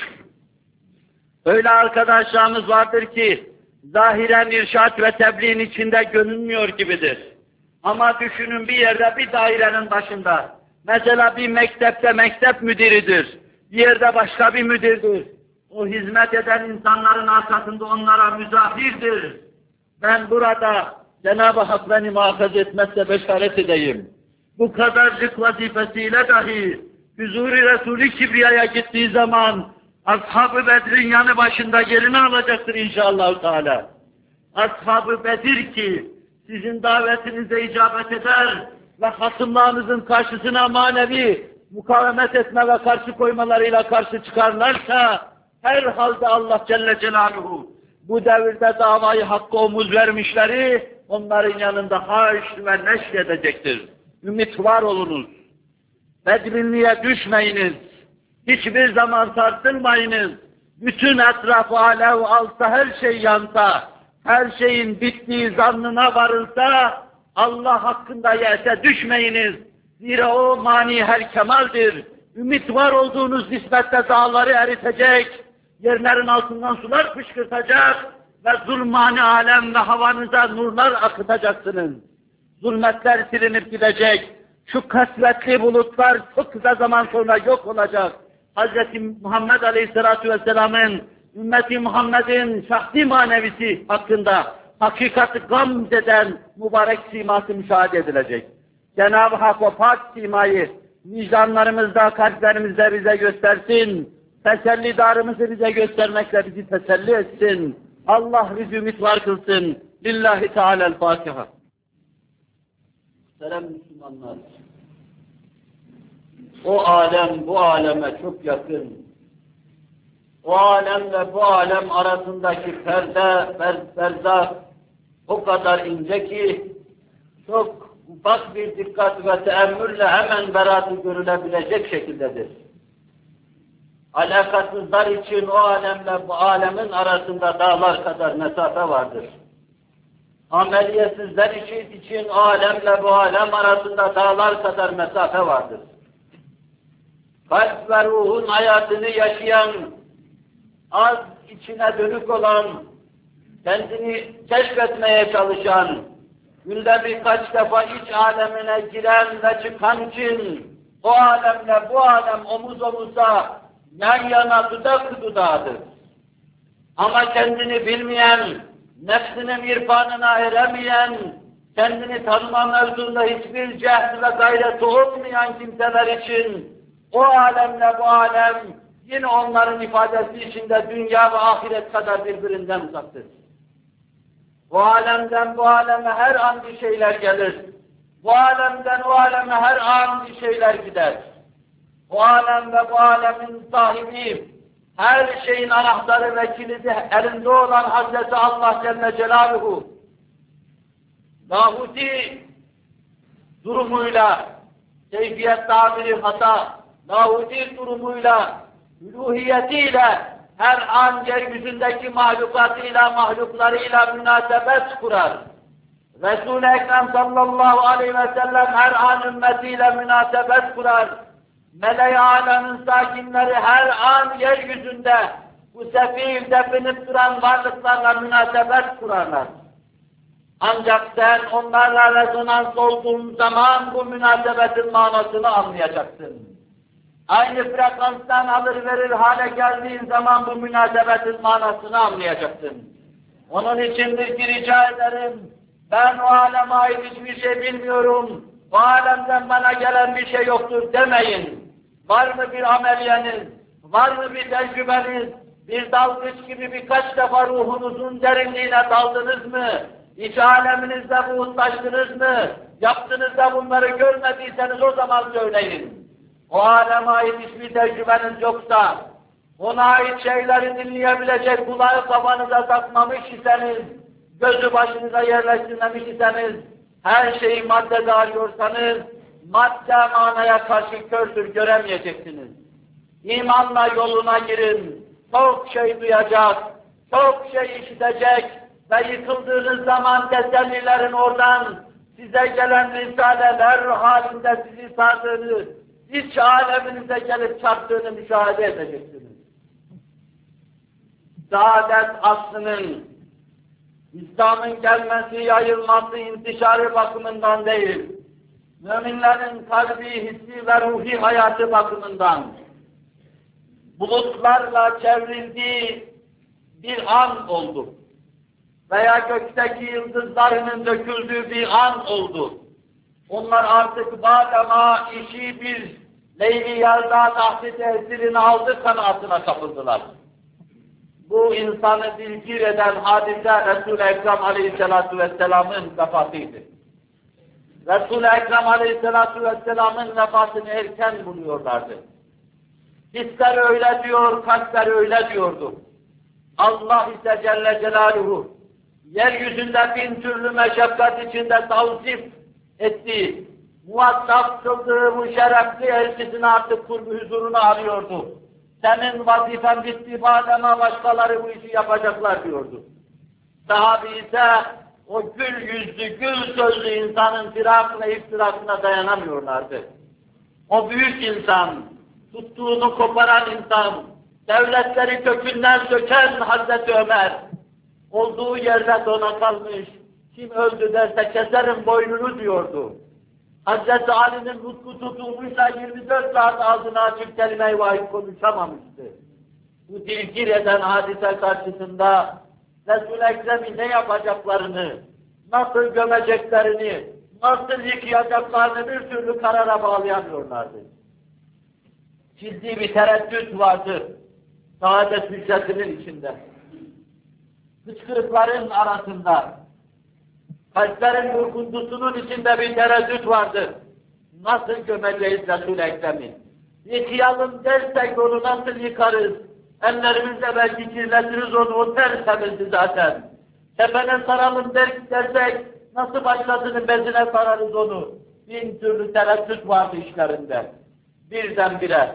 Öyle arkadaşlarımız vardır ki zahiren irşat ve tebliğin içinde görünmüyor gibidir. Ama düşünün bir yerde bir dairenin başında Mesela bir mektepte mektep müdürüdür, bir yerde başka bir müdürdür. O hizmet eden insanların arkasında onlara müzahirdir. Ben burada Cenab-ı Hak beni muhafaza etmezse beşaret edeyim. Bu kadarcık vazifesiyle dahi huzur-i Resul-i Kibriya'ya gittiği zaman Ashab-ı Bedir'in yanı başında yerini alacaktır inşallah Teala. Ashab-ı Bedir ki sizin davetinize icabet eder ve hasımlarınızın karşısına manevi mukavemet etme ve karşı koymalarıyla karşı çıkarlarsa herhalde Allah Celle Celaluhu bu devirde davayı hakkı omuz vermişleri onların yanında haş ve neşr edecektir. Ümit var olunuz. Bedrinliğe düşmeyiniz. Hiçbir zaman sarsılmayınız. Bütün etrafı alev alsa, her şey yansa, her şeyin bittiği zannına varılsa, Allah hakkında yese düşmeyiniz. Zira o mani her kemaldir. Ümit var olduğunuz nispette dağları eritecek, yerlerin altından sular fışkırtacak ve zulmani alem ve havanıza nurlar akıtacaksınız. Zulmetler silinip gidecek. Şu kasvetli bulutlar çok kısa zaman sonra yok olacak. Hazreti Muhammed Aleyhisselatü Vesselam'ın, ümmeti Muhammed'in şahsi manevisi hakkında hakikati gamzeden mübarek siması müşahede edilecek. Cenab-ı Hak o pak simayı vicdanlarımızda, kalplerimizde bize göstersin. Tesellidarımızı bize göstermekle bizi teselli etsin. Allah bizi ümit var kılsın. Lillahi Teala'l-Fatiha. Selam Müslümanlar. O alem bu aleme çok yakın. O alemle bu alem arasındaki perde, berzak o kadar ince ki çok ufak bir dikkat ve teemmülle hemen beratı görülebilecek şekildedir. Alakasızlar için o alemle bu alemin arasında dağlar kadar mesafe vardır. Ameliyesizler için o alemle bu alem arasında dağlar kadar mesafe vardır. Kalp ve ruhun hayatını yaşayan, az içine dönük olan, kendini keşfetmeye çalışan, günde birkaç defa iç alemine giren ve çıkan için o alemle bu alem omuz omuza, yan yana dudak dudağıdır. Ama kendini bilmeyen, nefsinin irfanına eremeyen, kendini tanıma mevzunda hiçbir cehd ve gayreti olmayan kimseler için o alemle bu alem yine onların ifadesi içinde dünya ve ahiret kadar birbirinden uzaktır. Bu alemden bu aleme her an bir şeyler gelir. Bu alemden o aleme her an bir şeyler gider. Bu alem ve bu alemin sahibi, her şeyin anahtarı ve kilidi elinde olan Hazreti Allah Celle Celaluhu, lahuti durumuyla, keyfiyet tabiri hata, lahuti durumuyla, üluhiyetiyle, her an yeryüzündeki mahlukatıyla, mahluklarıyla münasebet kurar. Resul-i Ekrem sallallahu aleyhi ve sellem her an ümmetiyle münasebet kurar. Mele-i âlemin sakinleri her an yeryüzünde bu sefil depinip duran varlıklarla münasebet kurarlar. Ancak sen onlarla rezonans olduğun zaman bu münasebetin manasını anlayacaksın. Aynı frekanstan alır verir hale geldiğin zaman bu münasebetin manasını anlayacaksın. Onun içindir ki rica ederim, ben o aleme ait hiçbir şey bilmiyorum, o alemden bana gelen bir şey yoktur demeyin. Var mı bir ameliyeniz, var mı bir tecrübeniz, bir dalgıç gibi birkaç defa ruhunuzun derinliğine daldınız mı? İç aleminizde buğutlaştınız mı? Yaptınız da bunları görmediyseniz o zaman söyleyin. O aleme ait hiçbir tecrübeniz yoksa, ona ait şeyleri dinleyebilecek kulağı kafanıza takmamış iseniz, gözü başınıza yerleştirmemiş iseniz, her şeyi maddede arıyorsanız, madde manaya karşı kördür, göremeyeceksiniz. İmanla yoluna girin, çok şey duyacak, çok şey işitecek ve yıkıldığınız zaman tesellilerin oradan size gelen risaleler halinde sizi sardığını, iç aleminize gelip çarptığını müşahede edeceksiniz. Saadet aslının, İslam'ın gelmesi, yayılması, intişarı bakımından değil, müminlerin kalbi, hissi ve ruhi hayatı bakımından bulutlarla çevrildiği bir an oldu. Veya gökteki yıldızlarının döküldüğü bir an oldu. Onlar artık badema işi bir Leyli Yelda tahti tesirini aldı kanaatine kapıldılar. Bu insanı dilgir eden hadise Resul-i Ekrem Aleyhisselatü Vesselam'ın vefatıydı. Resul-i Ekrem Aleyhisselatü Vesselam'ın vefatını erken buluyorlardı. Hisler öyle diyor, kalpler öyle diyordu. Allah ise Celle Celaluhu, yeryüzünde bin türlü meşakkat içinde tavsif ettiği, muvazzaf kıldığı bu şerefli elçisini artık kurbu huzuruna arıyordu. Senin vazifen bitti, badema başkaları bu işi yapacaklar diyordu. Sahabi ise o gül yüzlü, gül sözlü insanın firak ve iftirasına dayanamıyorlardı. O büyük insan, tuttuğunu koparan insan, devletleri kökünden söken Hazreti Ömer, olduğu yerde dona kalmış, kim öldü derse keserim boynunu diyordu. Hazreti Ali'nin nutku tutulmuşsa yirmi dört saat ağzını açıp kelime-i vahid konuşamamıştı. Bu dilgir eden hadise karşısında Resul-i Ekrem'i ne yapacaklarını, nasıl gömeceklerini, nasıl yıkayacaklarını bir türlü karara bağlayamıyorlardı. Ciddi bir tereddüt vardı saadet hüccetinin içinde. Hıçkırıkların arasında, kalplerin vurguntusunun içinde bir tereddüt vardı. Nasıl gömeceğiz Resul-i Ekrem'i? Yıkayalım dersek onu nasıl yıkarız? Ellerimizle belki kirletiriz onu, o tertemizdi zaten. Tepene saralım der, dersek nasıl başladığını bezine sararız onu. Bin türlü tereddüt vardı işlerinde. Birdenbire.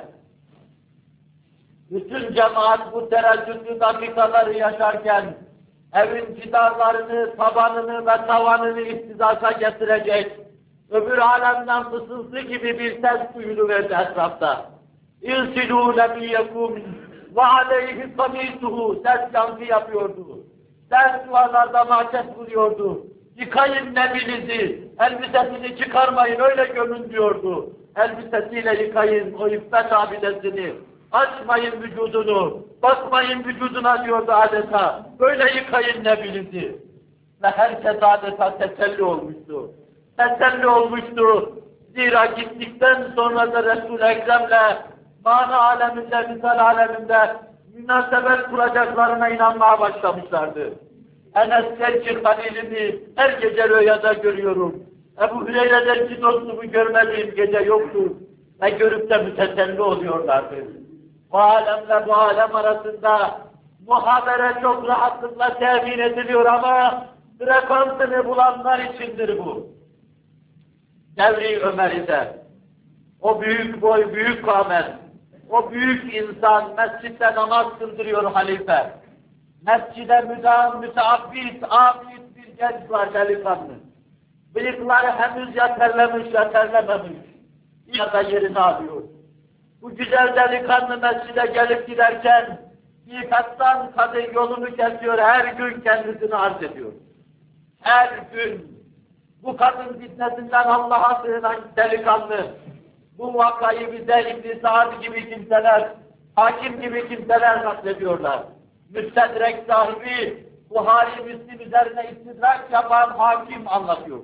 Bütün cemaat bu tereddütlü dakikaları yaşarken evin cidarlarını, tabanını ve tavanını ihtizasa getirecek, öbür alemden fısıltı gibi bir ses duyuluverdi etrafta. İlsilû nebiyyekum ve aleyhi samîtuhu, ses yankı yapıyordu. Ses duvarlarda mahkes vuruyordu. Yıkayın nebinizi, elbisesini çıkarmayın, öyle gömün diyordu. Elbisesiyle yıkayın o iffet abidesini. Açmayın vücudunu, bakmayın vücuduna diyordu adeta. Böyle yıkayın nebinizi. Ve herkes adeta teselli olmuştu. Teselli olmuştu. Zira gittikten sonra da Resul-i Ekrem'le mana aleminde, misal aleminde münasebet kuracaklarına inanmaya başlamışlardı. Enes Gerçi Halil'imi her gece rüyada görüyorum. Ebu Hüreyre'den ki dostumu görmediğim gece yoktu. Ve görüp de müteselli oluyorlardı. Bu alemle bu alem arasında muhabere çok rahatlıkla temin ediliyor ama frekansını bulanlar içindir bu. Devri Ömer'de o büyük boy, büyük kâmet, o büyük insan mescitte namaz kıldırıyor halife. Mescide müdam, müteabbit, abid bir genç var delikanlı. Bıyıkları henüz ya terlemiş ya terlememiş. Ya da yerini alıyor. Bu güzel delikanlı mescide gelip giderken birkaçtan kadın yolunu kesiyor, her gün kendisini arz ediyor. Her gün bu kadın fitnesinden Allah'a sığınan delikanlı, bu vakayı bize İbn-i Sa'd gibi kimseler, hakim gibi kimseler naklediyorlar. Müstedrek sahibi, Buhari Müslim üzerine istidrak yapan hakim anlatıyor.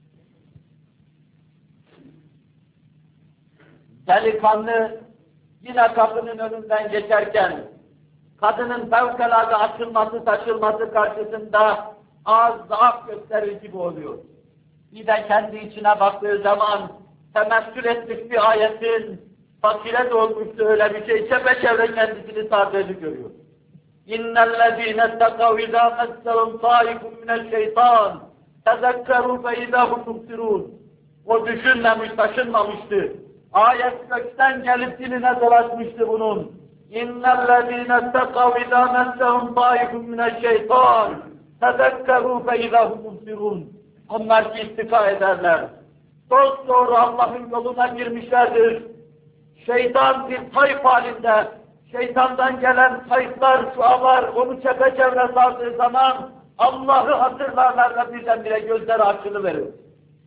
Delikanlı yine kapının önünden geçerken, kadının fevkalade açılması, saçılması karşısında az zaaf gösterir gibi oluyor. Bir de kendi içine baktığı zaman temessül etmiş bir ayetin fakire dolmuştu öyle bir şey, çepeçevre kendisini sardığını görüyor. اِنَّ الَّذ۪ينَ اتَّقَوْا اِذَا مَسَّهُمْ طَائِفٌ مِنَ الشَّيْطَانِ تَذَكَّرُوا فَاِذَا هُمْ مُبْصِرُونَ. O düşünmemiş, taşınmamıştı. Ayet gökten gelip diline dolaşmıştı bunun. اِنَّ الَّذ۪ينَ اتَّقَوْا اِذَا مَسَّهُمْ طَائِفٌ مِنَ الشَّيْطَانِ تَذَكَّرُوا فَاِذَا هُمْ مُبْصِرُونَ. Onlar ki istika ederler. Dosdoğru Allah'ın yoluna girmişlerdir. Şeytan bir tayf halinde, şeytandan gelen tayflar, şualar onu çepeçevre sardığı zaman Allah'ı hatırlarlar ve birdenbire gözleri açılıverir.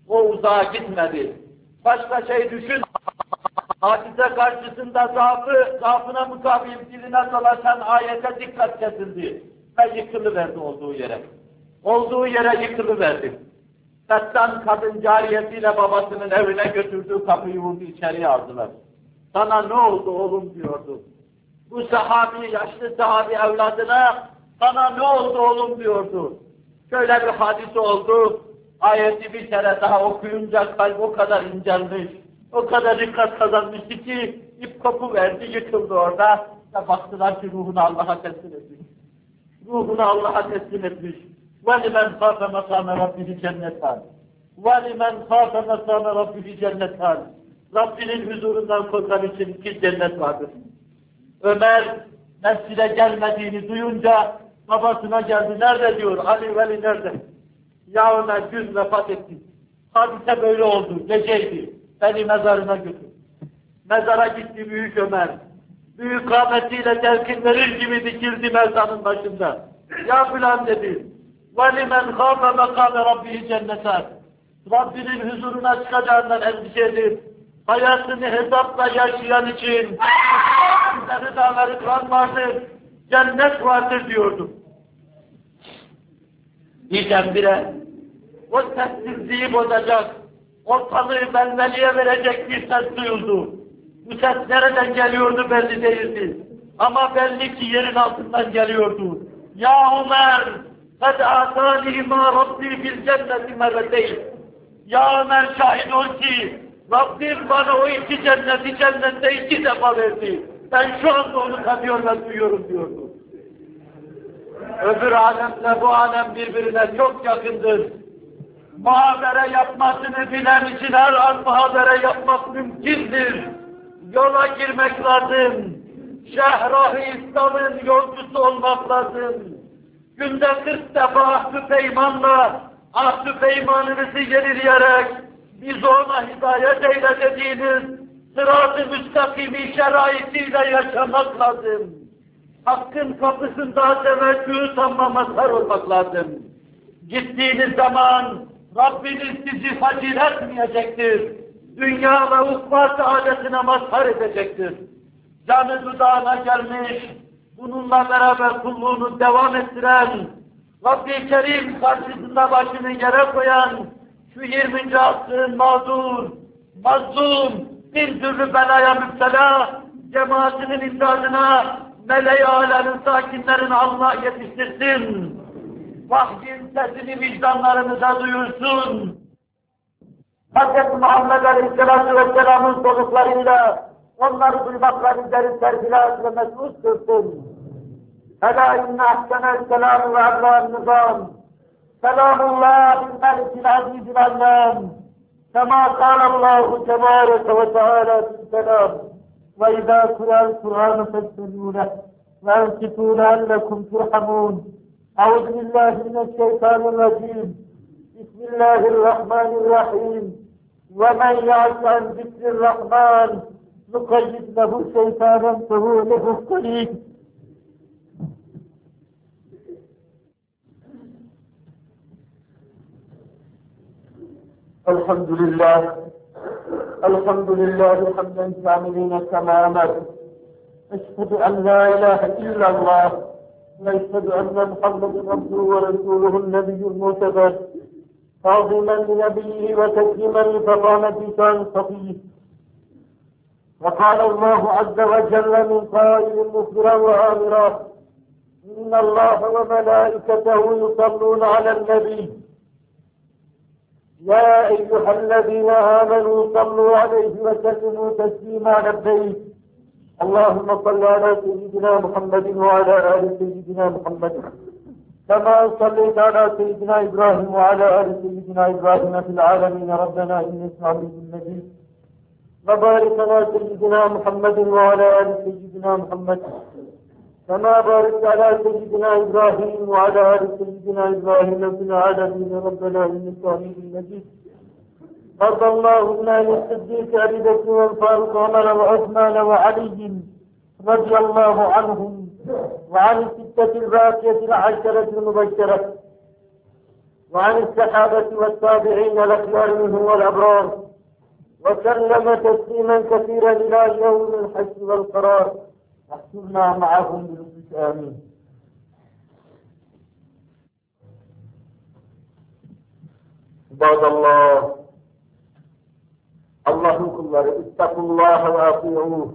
O uzağa gitmedi. Başka şey düşün. Hadise karşısında zaafı, zaafına mukabil diline dolaşan ayete dikkat kesildi. Ve yıkılıverdi olduğu yere. Olduğu yere yıkılıverdi. Festan kadın cariyesiyle babasının evine götürdüğü kapıyı vurdu, içeriye aldılar. Sana ne oldu oğlum diyordu. Bu sahabi, yaşlı sahabi evladına, sana ne oldu oğlum diyordu. Şöyle bir hadise oldu, ayeti bir kere daha okuyunca kalp o kadar incelmiş, o kadar dikkat kazanmıştı ki, ip kopuverdi, yıkıldı orada. Ve baktılar ki ruhunu Allah'a teslim etmiş. Ruhunu Allah'a teslim etmiş. وَلِمَنْ خَافَ مَقَامَ رَبِّهِ جَنَّتَانِ وَلِمَنْ خَافَ مَقَامَ رَبِّهِ جَنَّتَانِ Rabbinin huzurundan korkan için iki cennet vardır. Ömer, mescide gelmediğini duyunca babasına geldi. Nerede diyor, Ali Veli nerede? Ya Ömer, gün vefat etti. Hadise böyle oldu, geceydi. Beni mezarına götür. Mezara gitti büyük Ömer. Büyük kâmetiyle telkin verir gibi dikildi mezarın başında. Ya filan dedi. وَلِمَنْ خَافَ مَقَامَ رَبِّهِ جَنَّتَانِ Rabbinin huzuruna çıkacağından endişe edip, hayatını hesapla yaşayan için rızaları kan vardır, cennet vardır diyordu. Birdenbire o sessizliği bozacak, ortalığı belveliye verecek bir ses duyuldu. Bu ses nereden geliyordu belli değildi. Ama belli ki yerin altından geliyordu. Ya Ömer, قَدْ آتَانِهِ مَا رَبِّي فِي الْجَنَّةِ مَرَّتَيْنِ Ya Ömer, şahit ol ki, Rabbim bana o iki cenneti cennette iki defa verdi. Ben şu anda onu tanıyor ve duyuyorum diyordu. Öbür alemle bu alem birbirine çok yakındır. Muhabere yapmasını bilen için her an muhabere yapmak mümkündür. Yola girmek lazım. Şehrah-ı İslam'ın yolcusu olmak lazım. Günde kırk defa ahd-ı peymanla, ahd-ı peymanınızı yenileyerek, biz ona hidayet eyle dediğiniz sırat-ı müstakimi şeraitiyle yaşamak lazım. Hakkın kapısında teveccühü sanma mazhar olmak lazım. Gittiğiniz zaman Rabbiniz sizi facil etmeyecektir. Dünya ve ukba saadetine mazhar edecektir. Canı dudağına gelmiş, bununla beraber kulluğunu devam ettiren, Rabbi Kerim karşısında başını yere koyan, şu yirminci asrın mağdur, mazlum, bin türlü belaya müptela, cemaatinin imdadına, meleği âlenin sakinlerini Allah yetiştirsin. Vahyin sesini vicdanlarınıza duyursun. Hz. Muhammed Aleyhisselatü Vesselam'ın soluklarıyla onları duymakları derin terfilat ve mesut kılsın. Ela inne ahsenel selamü ve ablan nizam. Selamullah bil melikil azizil allam. Kema kâlallahu tebâreke ve teâlâ fil selam. Ve izâ kurâl Kur'an festemi'û leh. Ve ensikû leallekum turhamûn. Euzu billahi mineşşeytanirracim. Bismillahirrahmanirrahim. Ve men ya'ş an zikrirrahman nukayyid lehu şeytanen fehuve lehu karin. Elhamdülillah. Elhamdülillah hamden kâmilîne kemâ emer. Eşhedü en la ilahe illallah. وَيَشْهَدُ أَنَّ مُحَمَّدًا عَبْدُهُ وَرَسُولُهُ النَّبِيُّ الْمُعْتَبَرُ تَعْظِيمًا لِنَبِيِّهِ وَتَكْرِيمًا لِفَضَانَةِ كَانَ صَفِيهِ وقال الله عز وجل من قائل مخبرا وآمرا إن الله وملائكته يصلون على النبي يا أيها الذين آمنوا صلوا عليه وسلموا تسليما لبيك اللهم صل على سيدنا محمد وعلى آل سيدنا محمد كما صليت على سيدنا إبراهيم وعلى آل سيدنا إبراهيم في العالمين ربنا إنك حميد مجيد وبارك على سيدنا محمد وعلى آل سيدنا محمد كما باركت على سيدنا إبراهيم وعلى آل سيدنا إبراهيم في العالمين ربنا إنك حميد مجيد أرض الله عن الصديق أبي بكر والفاروق وعمر وعثمان وعلي رضي الله عنهم وعن الستة الباقية العشرة المبشرة وعن الصحابة والتابعين الأخيار منهم والأبرار وسلم تسليما كثيرا إلى يوم الحشر والقرار احشرنا معهم برزقك آمين. عباد الله Allah'ın kulları, ittakullaha ve ati'uh.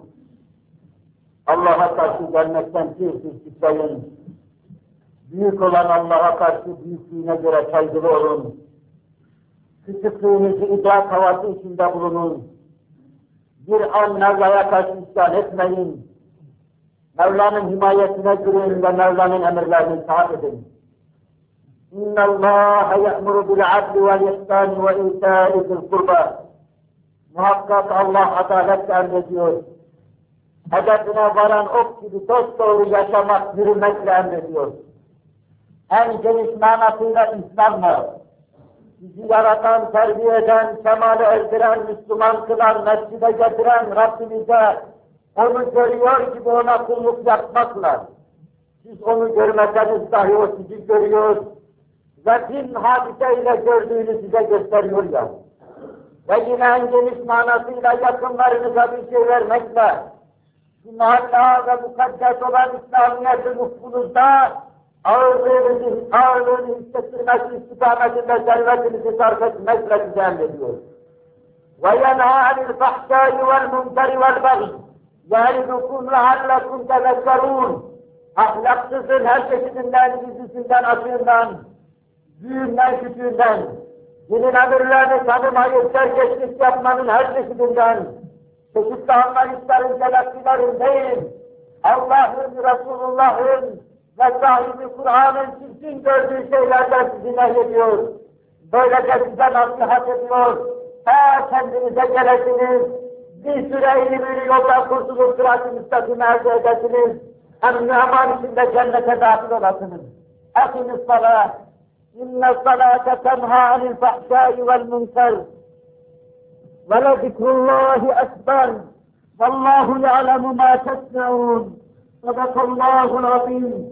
Allah'a karşı gelmekten siz isteyin. Büyük olan Allah'a karşı büyüklüğüne göre saygılı olun. Küçüklüğünüzü idrak havası içinde bulunun. Bir an Mevla'ya karşı isyan etmeyin. Mevla'nın himayetine girin ve Mevla'nın emirlerini itaat edin. İnne Allaha ye'muru bil adli vel ihsani ve ita'i zil kurba. Muhakkak Allah adaletle emrediyor. Hedefine varan ok gibi dosdoğru yaşamak, yürümekle emrediyor. En geniş manasıyla İslam'la, bizi yaratan, terbiye eden, kemale erdiren, Müslüman kılan, mescide getiren Rabbimize onu görüyor gibi ona kulluk yapmakla, siz onu görmeseniz dahi o sizi görüyor ve bin hadiseyle gördüğünü size gösteriyor ya. Ve yine en geniş manasıyla yakınlarınıza bir şey vermekle, şu muhalla ve mukaddes olan İslamiyet'in ufkunuzda ağırlığınızı, ağırlığını hissettirmek istikametinde servetinizi sarf etmekle size emrediyor. وَيَنْهَا عَنِ الْفَحْشَاءِ وَالْمُنْكَرِ وَالْبَغْيِ يَعِظُكُمْ لَعَلَّكُمْ تَذَكَّرُونَ. Ahlaksızın her çeşidinden, gizlisinden, açığından, büyüğünden, küçüğünden, dinin emirlerini tanımayıp terkeşlik yapmanın her çeşidinden, çeşitli anlayışların, telakkilerin değil, Allah'ın, Resulullah'ın ve sahibi Kur'an'ın çirkin gördüğü şeylerden sizi nehyediyor. Böylece size nasihat ediyor. Ta kendinize gelesiniz, bir süre ilimini yolda kurtulup sırat-ı müstakime elde edesiniz. Hem mühemman içinde cennete dahil olasınız. Ekimiz salat. İnne salâte tenhâ anil fahşâi vel münker. Ve le zikrullâhi ekber. Vallâhu ya'lemu mâ tesne'ûn. Sadakallâhul azîm.